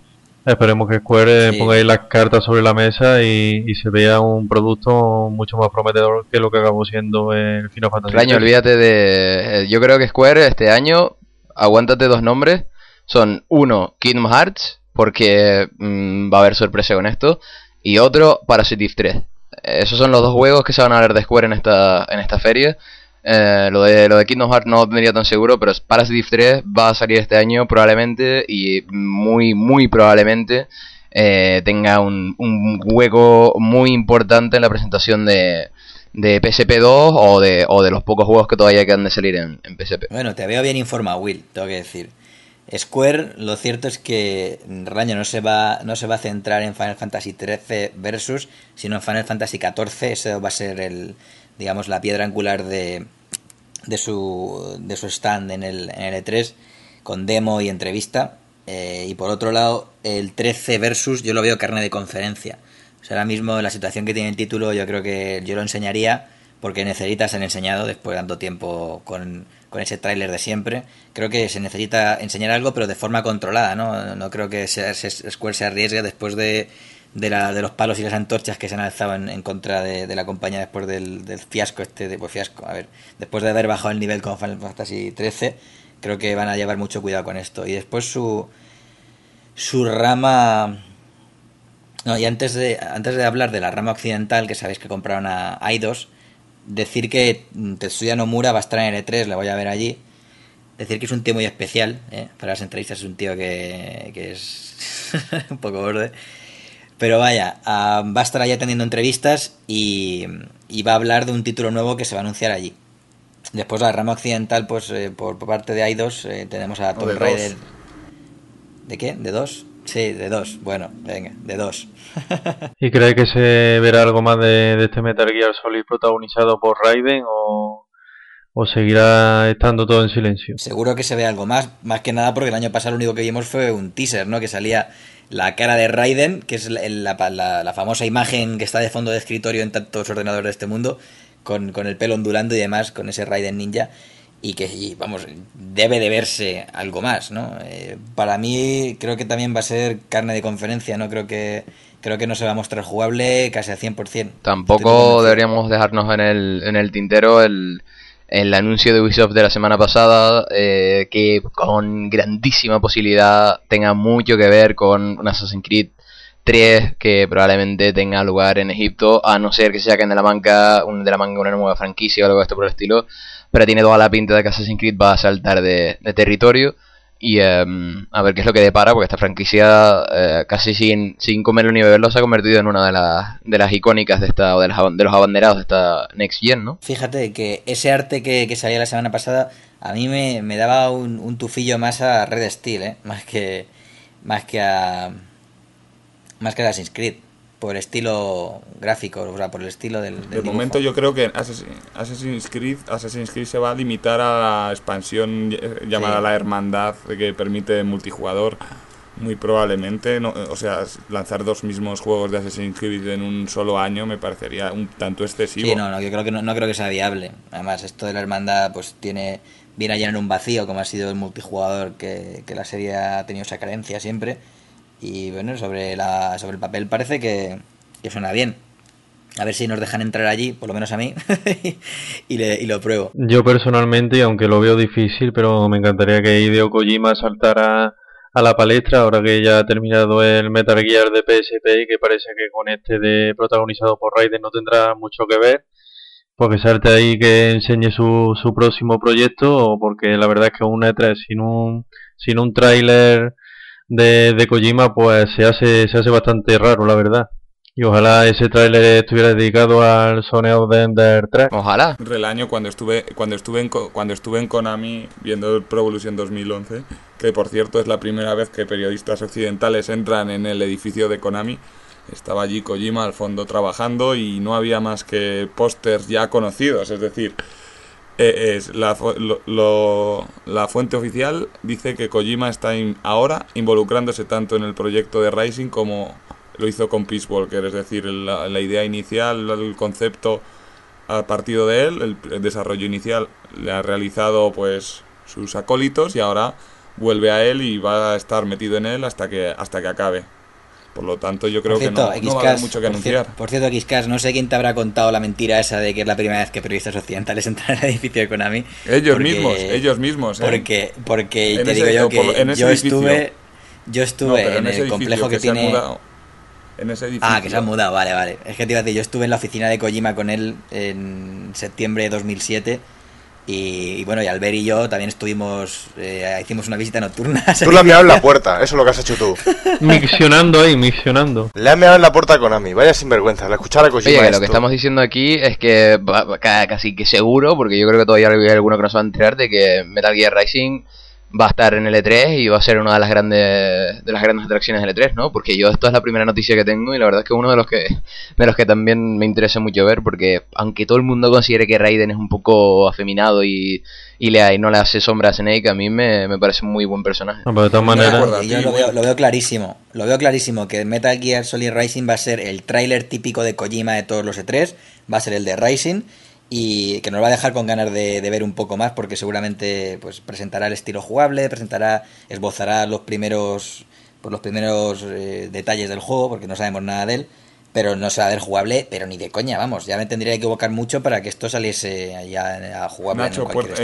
Esperemos que Square Sí. ponga ahí las cartas sobre la mesa y se vea un producto mucho más prometedor que lo que acabó siendo el Final Fantasy Extraño, VII. olvídate de... Yo creo que Square este año, aguántate dos nombres. Son uno, Kingdom Hearts, porque va a haber sorpresa con esto. Y otro, Parasitive 3. Esos son los dos juegos que se van a hablar de Square en esta feria. Lo de Kingdom Hearts no tendría tan seguro, pero Parasitive 3 va a salir este año probablemente. Y muy, muy probablemente tenga un hueco muy importante en la presentación de PSP2 o de los pocos juegos que todavía quedan de salir en PSP. Bueno, te veo bien informado, Will, tengo que decir. Square, lo cierto es que Raño no se va a centrar en Final Fantasy XIII Versus, sino en Final Fantasy XIV. Eso va a ser digamos, la piedra angular de su stand en el E3, con demo y entrevista. Y por otro lado, el 13 Versus yo lo veo carne de conferencia. O sea, ahora mismo la situación que tiene el título, yo creo que yo lo enseñaría porque necesita ser enseñado después de tanto tiempo con ese tráiler de siempre. Creo que se necesita enseñar algo, pero de forma controlada, ¿no? No creo que Square se arriesgue después de los palos y las antorchas que se han alzado en contra de la compañía después del fiasco después de haber bajado el nivel con Final Fantasy XIII. Creo que van a llevar mucho cuidado con esto. Y después su rama... No, y antes de hablar de la rama occidental, que sabéis que compraron a Eidos, decir que Tetsuya Nomura va a estar en el E3, la voy a ver allí. Decir que es un tío muy especial, para las entrevistas es un tío que es un poco borde. Pero vaya, va a estar allí atendiendo entrevistas y va a hablar de un título nuevo que se va a anunciar allí. Después la rama occidental, pues por parte de Eidos tenemos a Tomb Raider. ¿De qué? ¿De 2? Sí, de 2. Bueno, venga, de 2. ¿Y cree que se verá algo más de este Metal Gear Solid protagonizado por Raiden o seguirá estando todo en silencio? Seguro que se ve algo más que nada porque el año pasado lo único que vimos fue un teaser, ¿no? Que salía la cara de Raiden, que es la famosa imagen que está de fondo de escritorio en tantos ordenadores de este mundo, con el pelo ondulando y demás, con ese Raiden ninja. Y vamos, debe de verse algo más, ¿no? Para mí creo que también va a ser carne de conferencia, ¿no? Creo que no se va a mostrar jugable casi al 100%. Tampoco deberíamos dejarnos en el tintero el anuncio de Ubisoft de la semana pasada, que con grandísima posibilidad tenga mucho que ver con un Assassin's Creed 3 que probablemente tenga lugar en Egipto, a no ser que se saquen de la manga una nueva franquicia o algo de esto por el estilo. Pero tiene toda la pinta de que Assassin's Creed va a saltar de territorio y a ver qué es lo que depara, porque esta franquicia casi sin comerlo ni beberlo se ha convertido en una de las icónicas de los abanderados de esta Next Gen, ¿no? Fíjate que ese arte que salía la semana pasada a mí me daba un tufillo más a Red Steel, más que a Assassin's Creed, por el estilo gráfico, o sea, por el estilo del de momento yo creo que Assassin's Creed se va a limitar a la expansión llamada La Hermandad, que permite multijugador, muy probablemente, ¿no? O sea, lanzar dos mismos juegos de Assassin's Creed en un solo año me parecería un tanto excesivo. Sí, no, yo creo que no creo que sea viable. Además, esto de La Hermandad pues viene a llenar un vacío, como ha sido el multijugador, que la serie ha tenido esa carencia siempre. Y bueno, sobre el papel parece que suena bien. A ver si nos dejan entrar allí, por lo menos a mí, y lo pruebo. Yo personalmente, aunque lo veo difícil, pero me encantaría que Hideo Kojima saltara a la palestra ahora que ya ha terminado el Metal Gear de PSP y que parece que con protagonizado por Raiden no tendrá mucho que ver. Porque salte ahí que enseñe su próximo proyecto, o porque la verdad es que un E3 sin un tráiler de Kojima pues se hace bastante raro, la verdad. Y ojalá ese tráiler estuviera dedicado al Sony of the Ender 3. Ojalá. El año cuando estuve en Konami viendo el Pro Evolution 2011, que por cierto es la primera vez que periodistas occidentales entran en el edificio de Konami. Estaba allí Kojima al fondo trabajando y no había más que pósters ya conocidos, es decir, la fuente oficial dice que Kojima está ahora involucrándose tanto en el proyecto de Rising como lo hizo con Peace Walker, es decir, la idea inicial, el concepto ha partido de él, el desarrollo inicial le ha realizado pues sus acólitos y ahora vuelve a él y va a estar metido en él hasta que acabe. Por lo tanto, yo creo que no va a haber mucho que anunciar. Por cierto, Xcast, no sé quién te habrá contado la mentira esa de que es la primera vez que periodistas occidentales entran al edificio de Konami. Ellos mismos. Porque te digo yo que yo estuve en el complejo que tiene... En ese edificio. Ah, que se han mudado, vale. Es que te iba a decir, yo estuve en la oficina de Kojima con él en septiembre de 2007 y bueno, y Albert y yo también estuvimos, hicimos una visita nocturna. Tú le has meado en la puerta, eso es lo que has hecho tú. Miccionando. Le has meado en la puerta a Konami, vaya sinvergüenza, la escuchar a Kojima. Oye, lo que estamos diciendo aquí es que casi que seguro, porque yo creo que todavía hay alguno que no se va a enterar de que Metal Gear Rising va a estar en el E3 y va a ser una de las grandes atracciones del E3, ¿no? Porque esto es la primera noticia que tengo y la verdad es que uno de los que también me interesa mucho ver, porque aunque todo el mundo considere que Raiden es un poco afeminado y no le hace sombra a Snake, a mí me parece un muy buen personaje. No, pero de todas maneras... Yo lo veo clarísimo, que Metal Gear Solid Rising va a ser el tráiler típico de Kojima de todos los E3, va a ser el de Rising, y que nos va a dejar con ganas de ver un poco más, porque seguramente pues presentará el estilo jugable, esbozará los primeros detalles del juego, porque no sabemos nada de él, pero no se va a ver jugable, pero ni de coña, vamos, ya me tendría que equivocar mucho para que esto saliese ya a jugable. Nacho,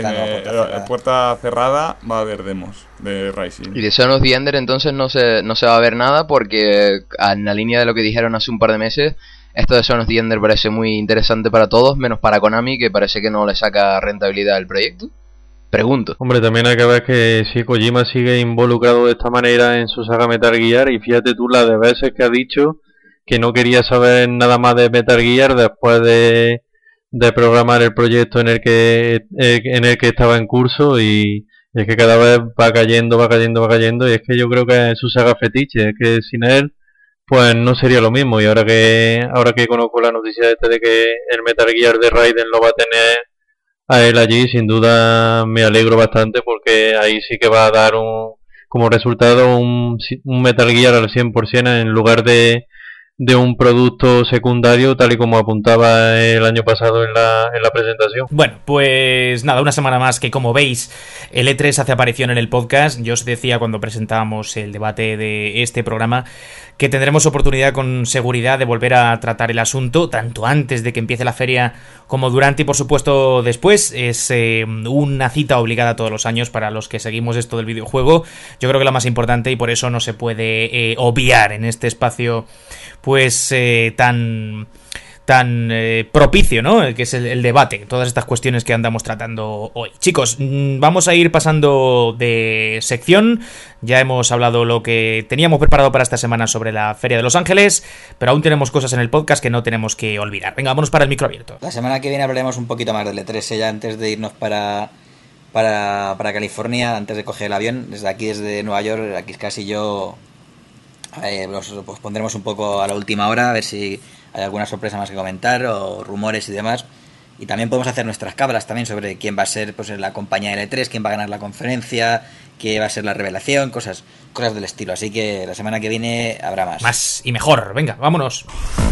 puerta cerrada va a haber demos de Rising. Y de Son of the Ender entonces no se va a ver nada, porque en la línea de lo que dijeron hace un par de meses, esto de Son of the Ender parece muy interesante para todos, menos para Konami, que parece que no le saca rentabilidad al proyecto. Pregunto. Hombre, también hay que ver que si Kojima sigue involucrado de esta manera en su saga Metal Gear, y fíjate tú la de veces que ha dicho que no quería saber nada más de Metal Gear después de programar el proyecto en el que estaba en curso, y es que cada vez va cayendo, y es que yo creo que es su saga fetiche, es que sin él pues no sería lo mismo. Y ahora que conozco la noticia de que el Metal Gear de Raiden lo va a tener a él allí, sin duda me alegro bastante, porque ahí sí que va a dar como resultado un Metal Gear al 100% en lugar de un producto secundario, tal y como apuntaba el año pasado en la presentación. Bueno, pues nada, una semana más que, como veis, el E3 hace aparición en el podcast. Yo os decía cuando presentábamos el debate de este programa que tendremos oportunidad con seguridad de volver a tratar el asunto, tanto antes de que empiece la feria como durante y por supuesto después. Es una cita obligada todos los años para los que seguimos esto del videojuego. Yo creo que la más importante, y por eso no se puede obviar en este espacio pues tan propicio, ¿no? Que es el debate, todas estas cuestiones que andamos tratando hoy. Chicos, vamos a ir pasando de sección. Ya hemos hablado lo que teníamos preparado para esta semana sobre la Feria de Los Ángeles, pero aún tenemos cosas en el podcast que no tenemos que olvidar. Venga, vámonos para el micro abierto. La semana que viene hablaremos un poquito más del E3 ya antes de irnos para California, antes de coger el avión. Desde Nueva York, aquí casi yo os pondremos un poco a la última hora, a ver si hay alguna sorpresa más que comentar o rumores y demás. Y también podemos hacer nuestras cábalas también sobre quién va a ser pues la compañía de E3, quién va a ganar la conferencia, qué va a ser la revelación, cosas del estilo. Así que la semana que viene habrá más. Más y mejor. Venga, vámonos.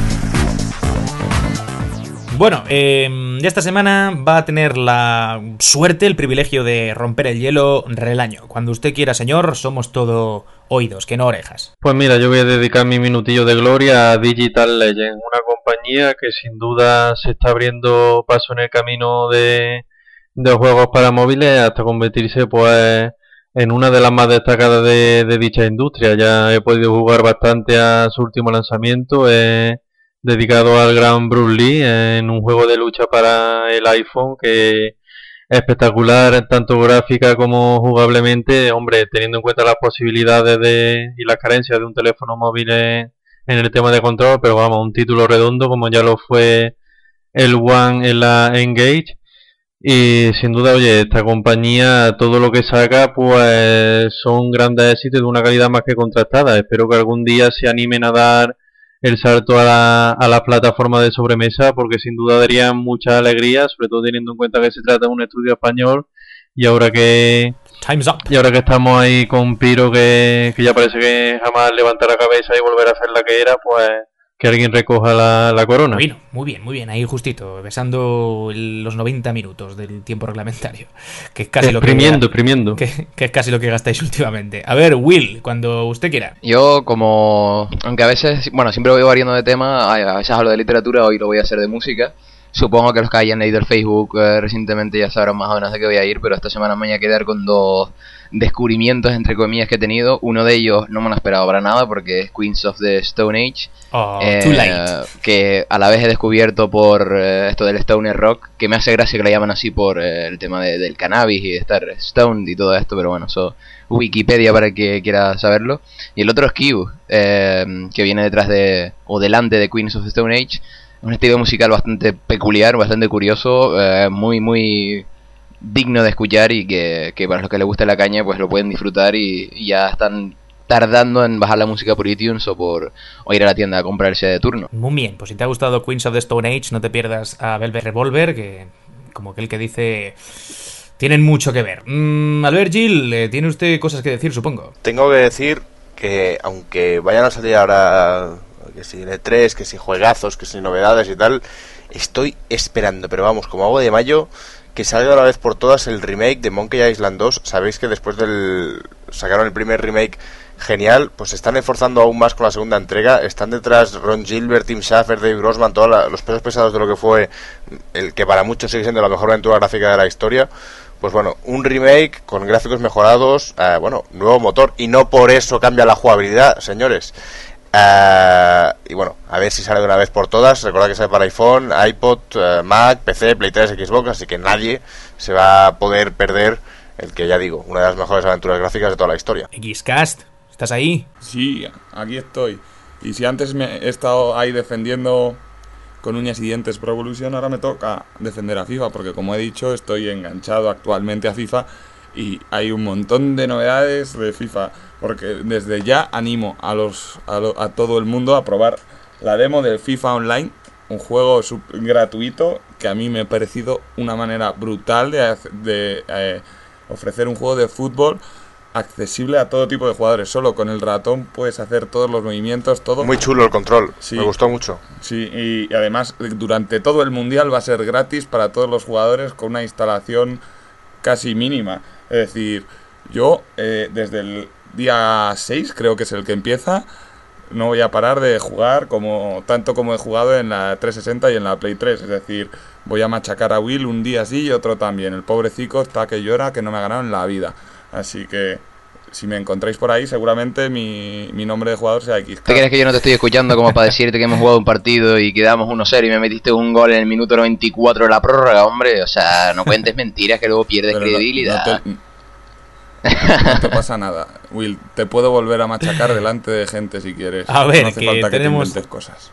Bueno, esta semana va a tener la suerte, el privilegio de romper el hielo Relaño. Cuando usted quiera, señor, somos todo oídos, que no orejas. Pues mira, yo voy a dedicar mi minutillo de gloria a Digital Legends, una compañía que sin duda se está abriendo paso en el camino de juegos para móviles hasta convertirse pues en una de las más destacadas de dicha industria. Ya he podido jugar bastante a su último lanzamiento, dedicado al gran Bruce Lee, en un juego de lucha para el iPhone que es espectacular, tanto gráfica como jugablemente. Hombre, teniendo en cuenta las posibilidades y las carencias de un teléfono móvil en el tema de control, pero vamos, un título redondo como ya lo fue el One en la Engage. Y sin duda, oye, esta compañía, todo lo que saca pues son grandes éxitos de una calidad más que contrastada. Espero que algún día se animen a dar el salto a la plataforma de sobremesa, porque sin duda daría mucha alegría, sobre todo teniendo en cuenta que se trata de un estudio español, y ahora que estamos ahí con Piro, que ya parece que jamás levantará cabeza y volver a hacer la que era, pues que alguien recoja la corona. Bueno, muy bien, ahí justito, besando los 90 minutos del tiempo reglamentario, que es casi exprimiendo. Que es casi lo que gastáis últimamente. A ver, Will, cuando usted quiera. Yo aunque a veces, siempre voy variando de tema, a veces hablo de literatura, hoy lo voy a hacer de música. Supongo que los que hayan leído el Facebook recientemente ya sabrán más o menos de qué voy a ir, pero esta semana me voy a quedar con 2 descubrimientos, entre comillas, que he tenido. Uno de ellos no me lo esperaba para nada porque es Queens of the Stone Age, too late. que a la vez he descubierto por esto del Stoner Rock, que me hace gracia que le llaman así por el tema del cannabis y de estar stoned y todo esto, pero bueno, eso Wikipedia para el que quiera saberlo. Y el otro es Q, que viene detrás o delante de Queens of the Stone Age. Un estilo musical bastante peculiar, bastante curioso, muy digno de escuchar y que para los que les guste la caña pues lo pueden disfrutar y ya están tardando en bajar la música por iTunes o ir a la tienda a comprarse de turno. Muy bien, pues si te ha gustado Queens of the Stone Age, no te pierdas a Velvet Revolver, que como aquel que dice, tienen mucho que ver. Albert Gil, tiene usted cosas que decir, supongo. Tengo que decir que aunque vayan a salir ahora, que si E3, que si juegazos, que si novedades y tal, estoy esperando, pero vamos, como agua de mayo, que salga de una vez por todas el remake de Monkey Island 2. Sabéis que después sacaron el primer remake genial, pues se están esforzando aún más con la segunda entrega. Están detrás Ron Gilbert, Tim Schafer, Dave Grossman, todos los pesos pesados de lo que fue el que para muchos sigue siendo la mejor aventura gráfica de la historia. Pues bueno, un remake con gráficos mejorados, nuevo motor, y no por eso cambia la jugabilidad, señores. Y bueno, a ver si sale de una vez por todas. Recordad que sale para iPhone, iPod, Mac, PC, Play 3, Xbox, así que nadie se va a poder perder el que, ya digo, una de las mejores aventuras gráficas de toda la historia. Xcast, ¿estás ahí? Sí, aquí estoy. Y si antes me he estado ahí defendiendo con uñas y dientes Pro Evolution, ahora me toca defender a FIFA, porque como he dicho, estoy enganchado actualmente a FIFA y hay un montón de novedades de FIFA, porque desde ya animo a todo el mundo a probar la demo del FIFA Online, un juego gratuito que a mí me ha parecido una manera brutal de ofrecer un juego de fútbol accesible a todo tipo de jugadores. Solo con el ratón puedes hacer todos los movimientos, todo. Muy chulo el control, sí, me gustó mucho. Sí, y además durante todo el mundial va a ser gratis para todos los jugadores con una instalación casi mínima. Es decir, yo desde el día 6, creo que es el que empieza, no voy a parar de jugar tanto como he jugado en la 360 y en la Play 3. Es decir, voy a machacar a Will un día sí y otro también. El pobrecito está que llora que no me ha ganado en la vida. Así que si me encontráis por ahí, seguramente mi nombre de jugador sea X. ¿Te crees que yo no te estoy escuchando como para decirte que hemos jugado un partido y quedamos 1-0 y me metiste un gol en el minuto 94 de la prórroga, hombre? O sea, no cuentes mentiras que luego pierdes credibilidad. No te pasa nada, Will. Te puedo volver a machacar delante de gente si quieres. A ver, no hace falta que te inventes cosas.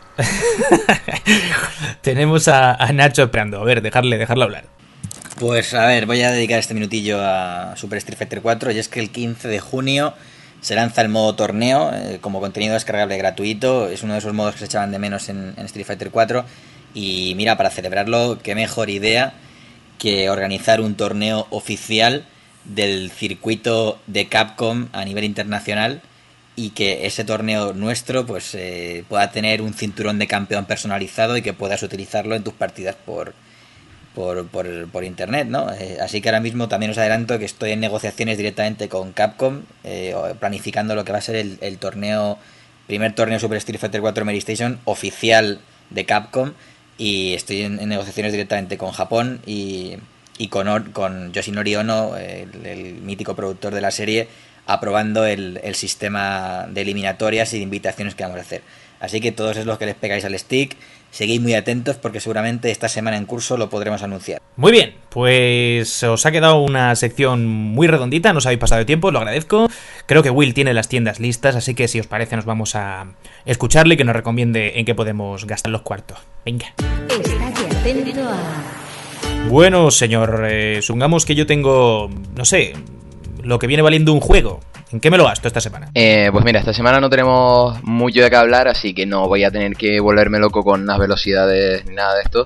Tenemos a Nacho esperando. A ver, dejarle hablar. Pues a ver, voy a dedicar este minutillo a Super Street Fighter 4, y es que el 15 de junio se lanza el modo torneo como contenido descargable gratuito. Es uno de esos modos que se echaban de menos en Street Fighter 4, y mira, para celebrarlo, qué mejor idea que organizar un torneo oficial del circuito de Capcom a nivel internacional, y que ese torneo nuestro pues pueda tener un cinturón de campeón personalizado y que puedas utilizarlo en tus partidas por internet, ¿no? Así que ahora mismo también os adelanto que estoy en negociaciones directamente con Capcom, planificando lo que va a ser el primer torneo Super Street Fighter 4 Mary Station oficial de Capcom, y estoy en negociaciones directamente con Japón y con Yoshinori Ono, el mítico productor de la serie, aprobando el sistema de eliminatorias y de invitaciones que vamos a hacer. Así que todos los que les pegáis al stick, seguid muy atentos, porque seguramente esta semana en curso lo podremos anunciar. Muy bien, pues os ha quedado una sección muy redondita, no os habéis pasado de tiempo, lo agradezco. Creo que Will tiene las tiendas listas, así que si os parece nos vamos a escucharle y que nos recomiende en qué podemos gastar los cuartos. Venga. Estate atento a... Bueno, señor, supongamos que yo tengo, no sé, lo que viene valiendo un juego. ¿En qué me lo gasto esta semana? Pues mira, esta semana no tenemos mucho de qué hablar, así que no voy a tener que volverme loco con las velocidades ni nada de esto.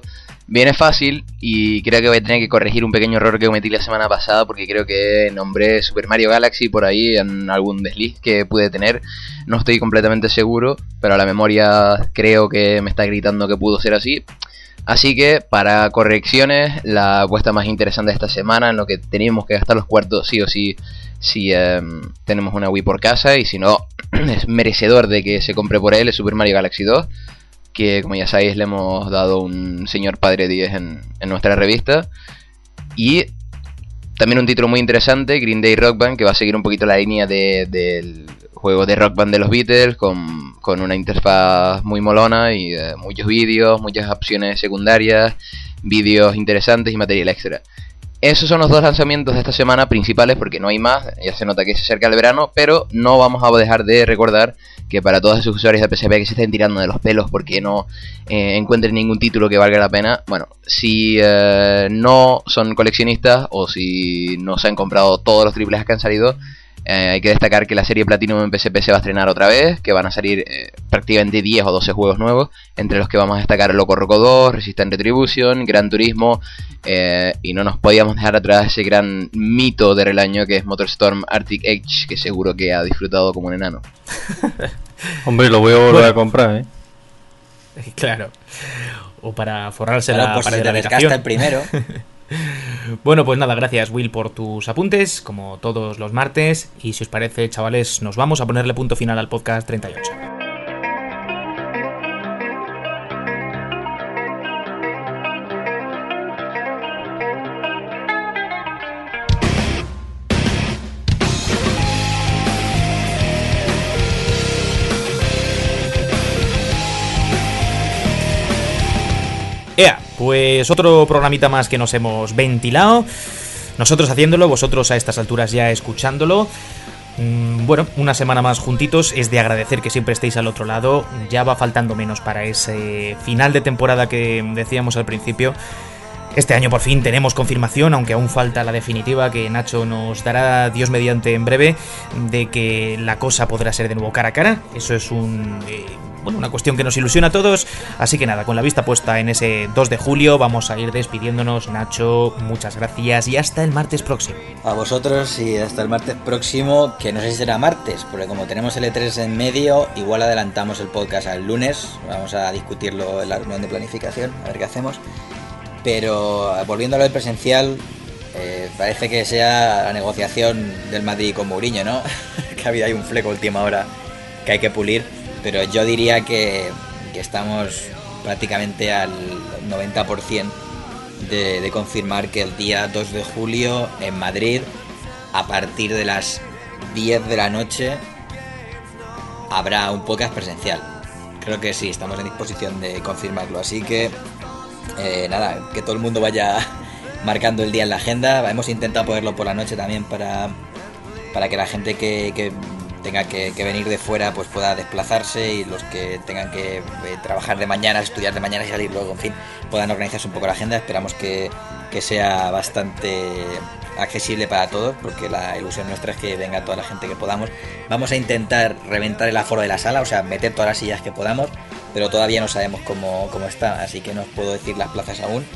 Viene fácil y creo que voy a tener que corregir un pequeño error que cometí la semana pasada, porque creo que nombré Super Mario Galaxy por ahí en algún desliz que pude tener. No estoy completamente seguro, pero la memoria creo que me está gritando que pudo ser así. Así que, para correcciones, la apuesta más interesante de esta semana, en lo que teníamos que gastar los cuartos sí o sí, si tenemos una Wii por casa, y si no, es merecedor de que se compre por él, es Super Mario Galaxy 2, que como ya sabéis le hemos dado un señor padre 10 en nuestra revista. Y también un título muy interesante, Green Day Rock Band, que va a seguir un poquito la línea del juego de Rock Band de los Beatles, con una interfaz muy molona y muchos vídeos, muchas opciones secundarias, vídeos interesantes y material extra. Esos son los dos lanzamientos de esta semana principales, porque no hay más. Ya se nota que se acerca el verano, pero no vamos a dejar de recordar que para todos esos usuarios de PSP que se estén tirando de los pelos porque no encuentren ningún título que valga la pena, bueno, si no son coleccionistas o si no se han comprado todos los triples A que han salido, hay que destacar que la serie Platinum en PSP se va a estrenar otra vez, que van a salir prácticamente 10 o 12 juegos nuevos, entre los que vamos a destacar Loco Roco 2, Resistance Retribution, Gran Turismo, y no nos podíamos dejar atrás ese gran mito del año que es MotorStorm Arctic Edge, que seguro que ha disfrutado como un enano. Hombre, lo voy a volver a comprar, Claro. O para forrarse claro, la pues pared se de la te habitación. desgasta el primero. Bueno, pues nada, gracias Will por tus apuntes, como todos los martes. Y si os parece, chavales, nos vamos a ponerle punto final al podcast 38. Pues otro programita más que nos hemos ventilado. Nosotros haciéndolo, vosotros a estas alturas ya escuchándolo. Bueno, una semana más juntitos. Es de agradecer que siempre estéis al otro lado. Ya va faltando menos para ese final de temporada que decíamos al principio. Este año por fin tenemos confirmación, aunque aún falta la definitiva, que Nacho nos dará, Dios mediante, en breve, de que la cosa podrá ser de nuevo cara a cara. Eso es una cuestión que nos ilusiona a todos. Así que nada, con la vista puesta en ese 2 de julio, vamos a ir despidiéndonos. Nacho, muchas gracias y hasta el martes próximo. A vosotros y hasta el martes próximo, que no sé si será martes, porque como tenemos el E3 en medio, igual adelantamos el podcast al lunes. Vamos a discutirlo en la reunión de planificación, a ver qué hacemos. Pero volviendo a lo del presencial, parece que sea la negociación del Madrid con Mourinho, ¿no? Que ha habido ahí un fleco última hora que hay que pulir. Pero yo diría que estamos prácticamente al 90% de confirmar que el día 2 de julio en Madrid, a partir de las 10 de la noche, habrá un podcast presencial. Creo que sí, estamos en disposición de confirmarlo. Así que, nada, que todo el mundo vaya marcando el día en la agenda. Hemos intentado ponerlo por la noche también para que la gente que tenga que venir de fuera pues pueda desplazarse, y los que tengan que trabajar de mañana, estudiar de mañana y salir luego, en fin, puedan organizarse un poco la agenda. Esperamos que sea bastante accesible para todos, porque la ilusión nuestra es que venga toda la gente que podamos. Vamos a intentar reventar el aforo de la sala, o sea, meter todas las sillas que podamos, pero todavía no sabemos cómo está, así que no os puedo decir las plazas aún,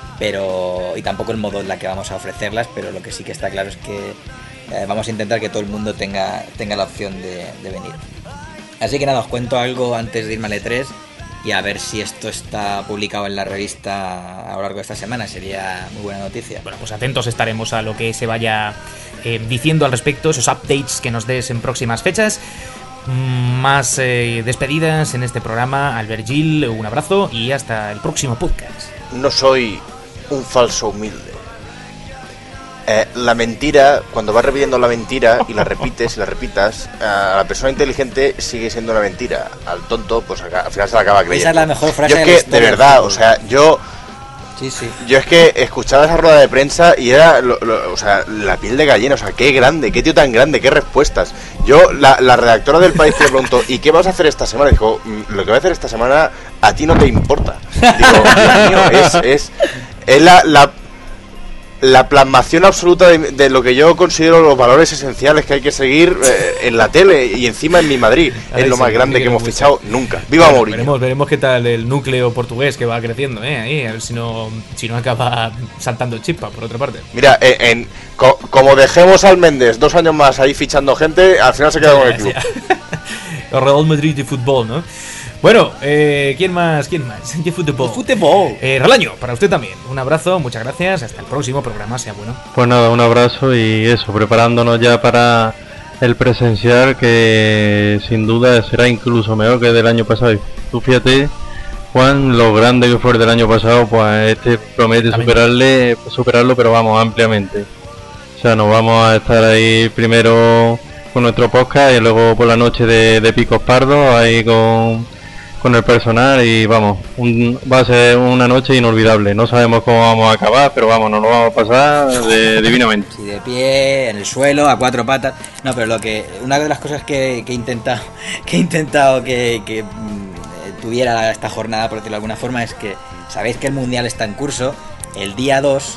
y tampoco el modo en la que vamos a ofrecerlas, pero lo que sí que está claro es que vamos a intentar que todo el mundo tenga la opción de venir. Así que nada, os cuento algo antes de irme al E3 y a ver si esto está publicado en la revista a lo largo de esta semana. Sería muy buena noticia. Bueno, pues atentos estaremos a lo que se vaya diciendo al respecto, esos updates que nos des en próximas fechas. Más despedidas en este programa. Albert Gil, un abrazo y hasta el próximo podcast. No soy un falso humilde. La mentira, cuando vas repitiendo la mentira y la repites y la repitas, a la persona inteligente sigue siendo una mentira. Al tonto, pues al final se la acaba creyendo. Esa es la mejor frase. Yo es que, de verdad, o sea, yo es que escuchaba esa rueda de prensa y era, o sea, la piel de gallina. O sea, qué grande, qué tío tan grande, qué respuestas. Yo, la redactora del País le preguntó, ¿y qué vas a hacer esta semana? Dijo, lo que voy a hacer esta semana a ti no te importa. Digo, Dios mío, es la plasmación absoluta de lo que yo considero los valores esenciales que hay que seguir en la tele y encima en mi Madrid. Es lo más grande que hemos fichado nunca. ¡Viva Mourinho! Veremos qué tal el núcleo portugués que va creciendo, ahí, a ver si no acaba saltando chispa, por otra parte. Mira, como dejemos al Méndez 2 años más ahí fichando gente, al final se queda con el club. El Real Madrid de fútbol, ¿no? Bueno, ¿quién más? ¿Qué fútbol? Fútbol. Relaño, para usted también. Un abrazo, muchas gracias. Hasta el próximo programa, sea bueno. Pues nada, un abrazo y eso, preparándonos ya para el presencial, que sin duda será incluso mejor que del año pasado. Y tú fíjate, Juan, lo grande que fue el del año pasado, pues este promete superarlo, pero vamos, ampliamente. O sea, nos vamos a estar ahí primero con nuestro podcast y luego por la noche de Picos Pardos, ahí con el personal, y vamos, va a ser una noche inolvidable. No sabemos cómo vamos a acabar, pero vamos, nos lo vamos a pasar divinamente. Sí, de pie, en el suelo, a 4 patas. No, pero una de las cosas que he intentado que tuviera esta jornada, por decirlo de alguna forma, es que sabéis que el Mundial está en curso. El día 2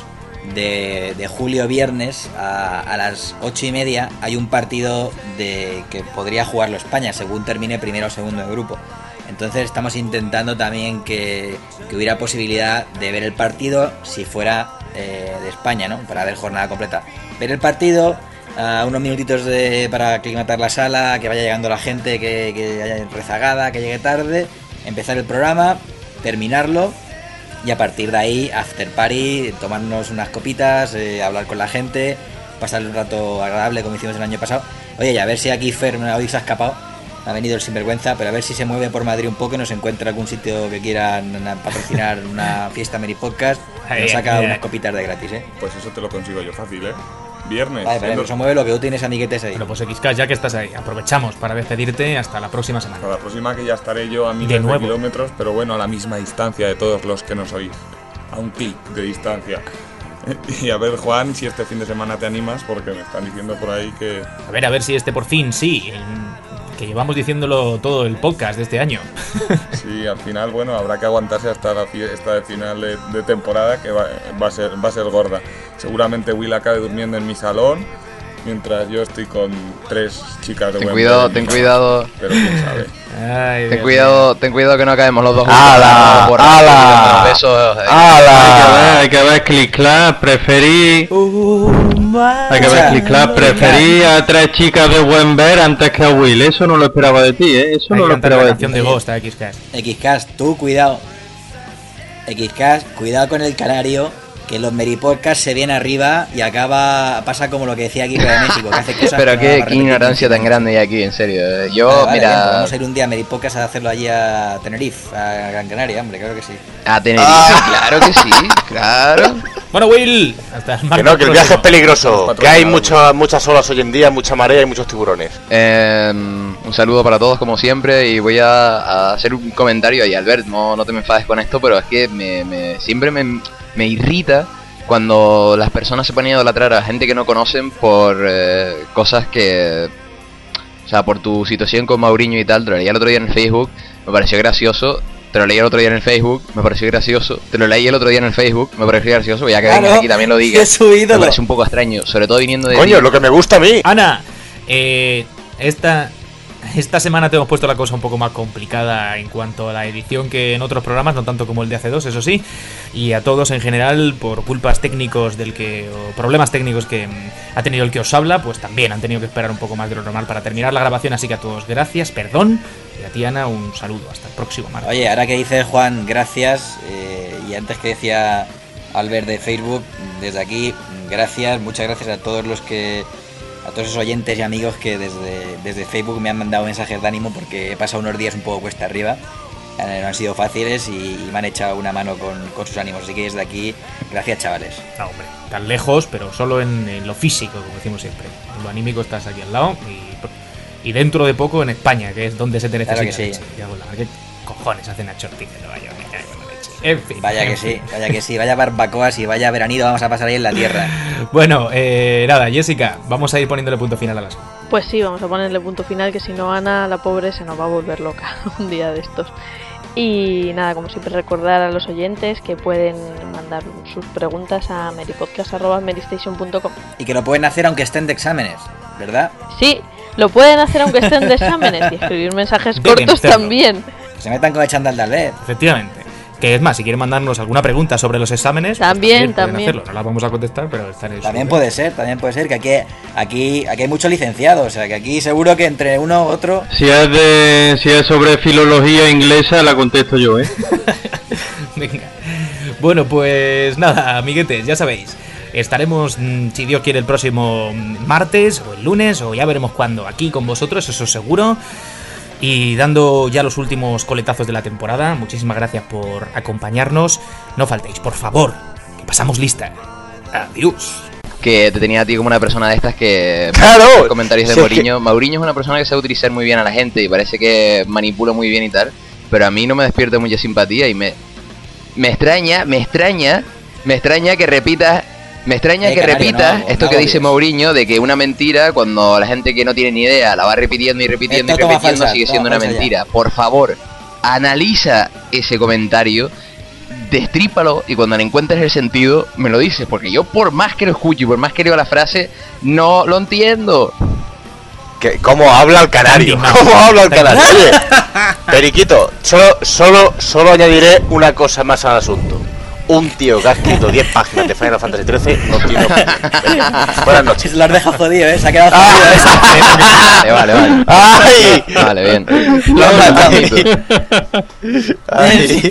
de julio, viernes, a las 8:30, hay un partido que podría jugarlo España, según termine primero o segundo de grupo. Entonces estamos intentando también que hubiera posibilidad de ver el partido si fuera de España, ¿no? Para ver jornada completa. Ver el partido, unos minutitos para aclimatar la sala, que vaya llegando la gente, que haya rezagada, que llegue tarde, empezar el programa, terminarlo y a partir de ahí after party, tomarnos unas copitas, hablar con la gente, pasar un rato agradable como hicimos el año pasado. Oye, y a ver si aquí Fer hoy se ha escapado. Ha venido el sinvergüenza, pero a ver si se mueve por Madrid un poco y nos encuentra algún sitio que quieran patrocinar una fiesta Meri Podcast y nos saca unas copitas de gratis, Pues eso te lo consigo yo fácil, Viernes. Vale, pero se mueve lo que tú tienes amiguetes ahí. Bueno, pues XK, ya que estás ahí, aprovechamos para despedirte hasta la próxima semana. Hasta la próxima, que ya estaré yo a miles de kilómetros, pero bueno, a la misma distancia de todos los que nos oís. A un clic de distancia. Y a ver, Juan, si este fin de semana te animas, porque me están diciendo por ahí que... A ver si por fin, sí. Que llevamos diciéndolo todo el podcast de este año. Sí, al final, bueno, habrá que aguantarse hasta esta de final de temporada, que va a ser gorda. Seguramente Will acabe durmiendo en mi salón, mientras yo estoy con 3 chicas de buen ver. Ten cuidado. Pero quién sabe. Ay, ten cuidado que no acabemos los dos juntos. ¡Hala! Besos. Hay que ver Click-Clap, preferí a 3 chicas de buen ver antes que a Will. Eso no lo esperaba de ti, Eso no lo esperaba de ti. De Ghost a XCast. XCast, tú cuidado. XCast, cuidado con el canario, que los Meripodcast se viene arriba y pasa como lo que decía aquí de México, que hace cosas. Pero qué ignorancia tan grande hay aquí, en serio. Yo, mira. Bien, vamos a ir un día a Meripodcast a hacerlo allí a Tenerife, a Gran Canaria, hombre, claro que sí. A Tenerife, claro que sí, claro. Bueno, Will, hasta el martes. Que el viaje es peligroso, que hay muchas olas hoy en día, mucha marea y muchos tiburones. Un saludo para todos, como siempre, y voy a hacer un comentario ahí, Albert, no te me enfades con esto, pero es que siempre me irrita cuando las personas se ponen a idolatrar a gente que no conocen por cosas que... O sea, por tu situación con Mourinho y tal. Te lo leí el otro día en el Facebook, me pareció gracioso. Te lo leí el otro día en el Facebook, me pareció gracioso. Te lo leí el otro día en el Facebook, me pareció gracioso. Ya que vengas aquí también lo digas. Me parece un poco extraño, sobre todo viniendo de... Coño, lo que me gusta a mí. Ana, esta semana te hemos puesto la cosa un poco más complicada en cuanto a la edición que en otros programas, no tanto como el de hace 2, eso sí, y a todos en general por culpas técnicos o problemas técnicos que ha tenido el que os habla, pues también han tenido que esperar un poco más de lo normal para terminar la grabación, así que a todos gracias, perdón, y a ti, Ana, un saludo, hasta el próximo martes. Oye, ahora que dice Juan, gracias, y antes que decía Albert de Facebook, desde aquí, gracias, muchas gracias a todos esos oyentes y amigos que desde Facebook me han mandado mensajes de ánimo, porque he pasado unos días un poco cuesta arriba, no han sido fáciles y me han echado una mano con sus ánimos, así que desde aquí, gracias, chavales. No, hombre, tan lejos, pero solo en lo físico, como decimos siempre. En lo anímico estás aquí al lado y dentro de poco en España, que es donde se te necesita. Claro que sí. ¿Qué cojones hacen a Chortiz en Nueva York? En fin, vaya que sí, vaya barbacoas y vaya veranito vamos a pasar ahí en la tierra. Bueno, nada, Jessica, vamos a ir poniéndole punto final a las... Pues sí, vamos a ponerle punto final, que si no, Ana, la pobre, se nos va a volver loca un día de estos. Y nada, como siempre, recordar a los oyentes que pueden mandar sus preguntas a meripodcast@meristation.com. Y que lo pueden hacer aunque estén de exámenes, ¿verdad? Sí, lo pueden hacer aunque estén de exámenes y escribir mensajes cortos también. Que se metan con el chándal de Arlet. Efectivamente. Que es más, si quieren mandarnos alguna pregunta sobre los exámenes, también, pues pueden hacerlo. No las vamos a contestar, pero están en también puede ser que aquí hay muchos licenciados, o sea que aquí seguro que entre uno u otro. Si es sobre filología inglesa, la contesto yo, ¿eh? Venga. Bueno, pues nada, amiguetes, ya sabéis. Estaremos, si Dios quiere, el próximo martes o el lunes, o ya veremos cuándo, aquí con vosotros, eso seguro. Y dando ya los últimos coletazos de la temporada, muchísimas gracias por acompañarnos. No faltéis, por favor, que pasamos lista. Adiós. Que te tenía a ti como una persona de estas que... ¡Claro! Comentarios de Sí, Mourinho. Mourinho es una persona que sabe utilizar muy bien a la gente y parece que manipula muy bien y tal, pero a mí no me despierta mucha simpatía y me extraña que repitas... Me extraña que repitas esto que dice Mourinho de que una mentira, cuando la gente que no tiene ni idea la va repitiendo y repitiendo y repitiendo, sigue siendo una mentira. Por favor, analiza ese comentario, destrípalo y cuando le encuentres el sentido me lo dices, porque yo por más que lo escucho y por más que leo la frase, no lo entiendo. ¿Cómo habla el canario? ¿Cómo habla el canario? Oye, Periquito, solo añadiré una cosa más al asunto. Un tío que ha escrito 10 páginas de Final Fantasy XIII no tiene opinión. Buenas noches. Lo has dejado jodido, se ha quedado jodido. Vale. ¡Ay! Vale, bien. Lo has matado. ¡Ay!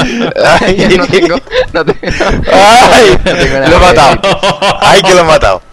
No tengo. ¡Ay! Lo he matado. ¡Ay, que lo he matado!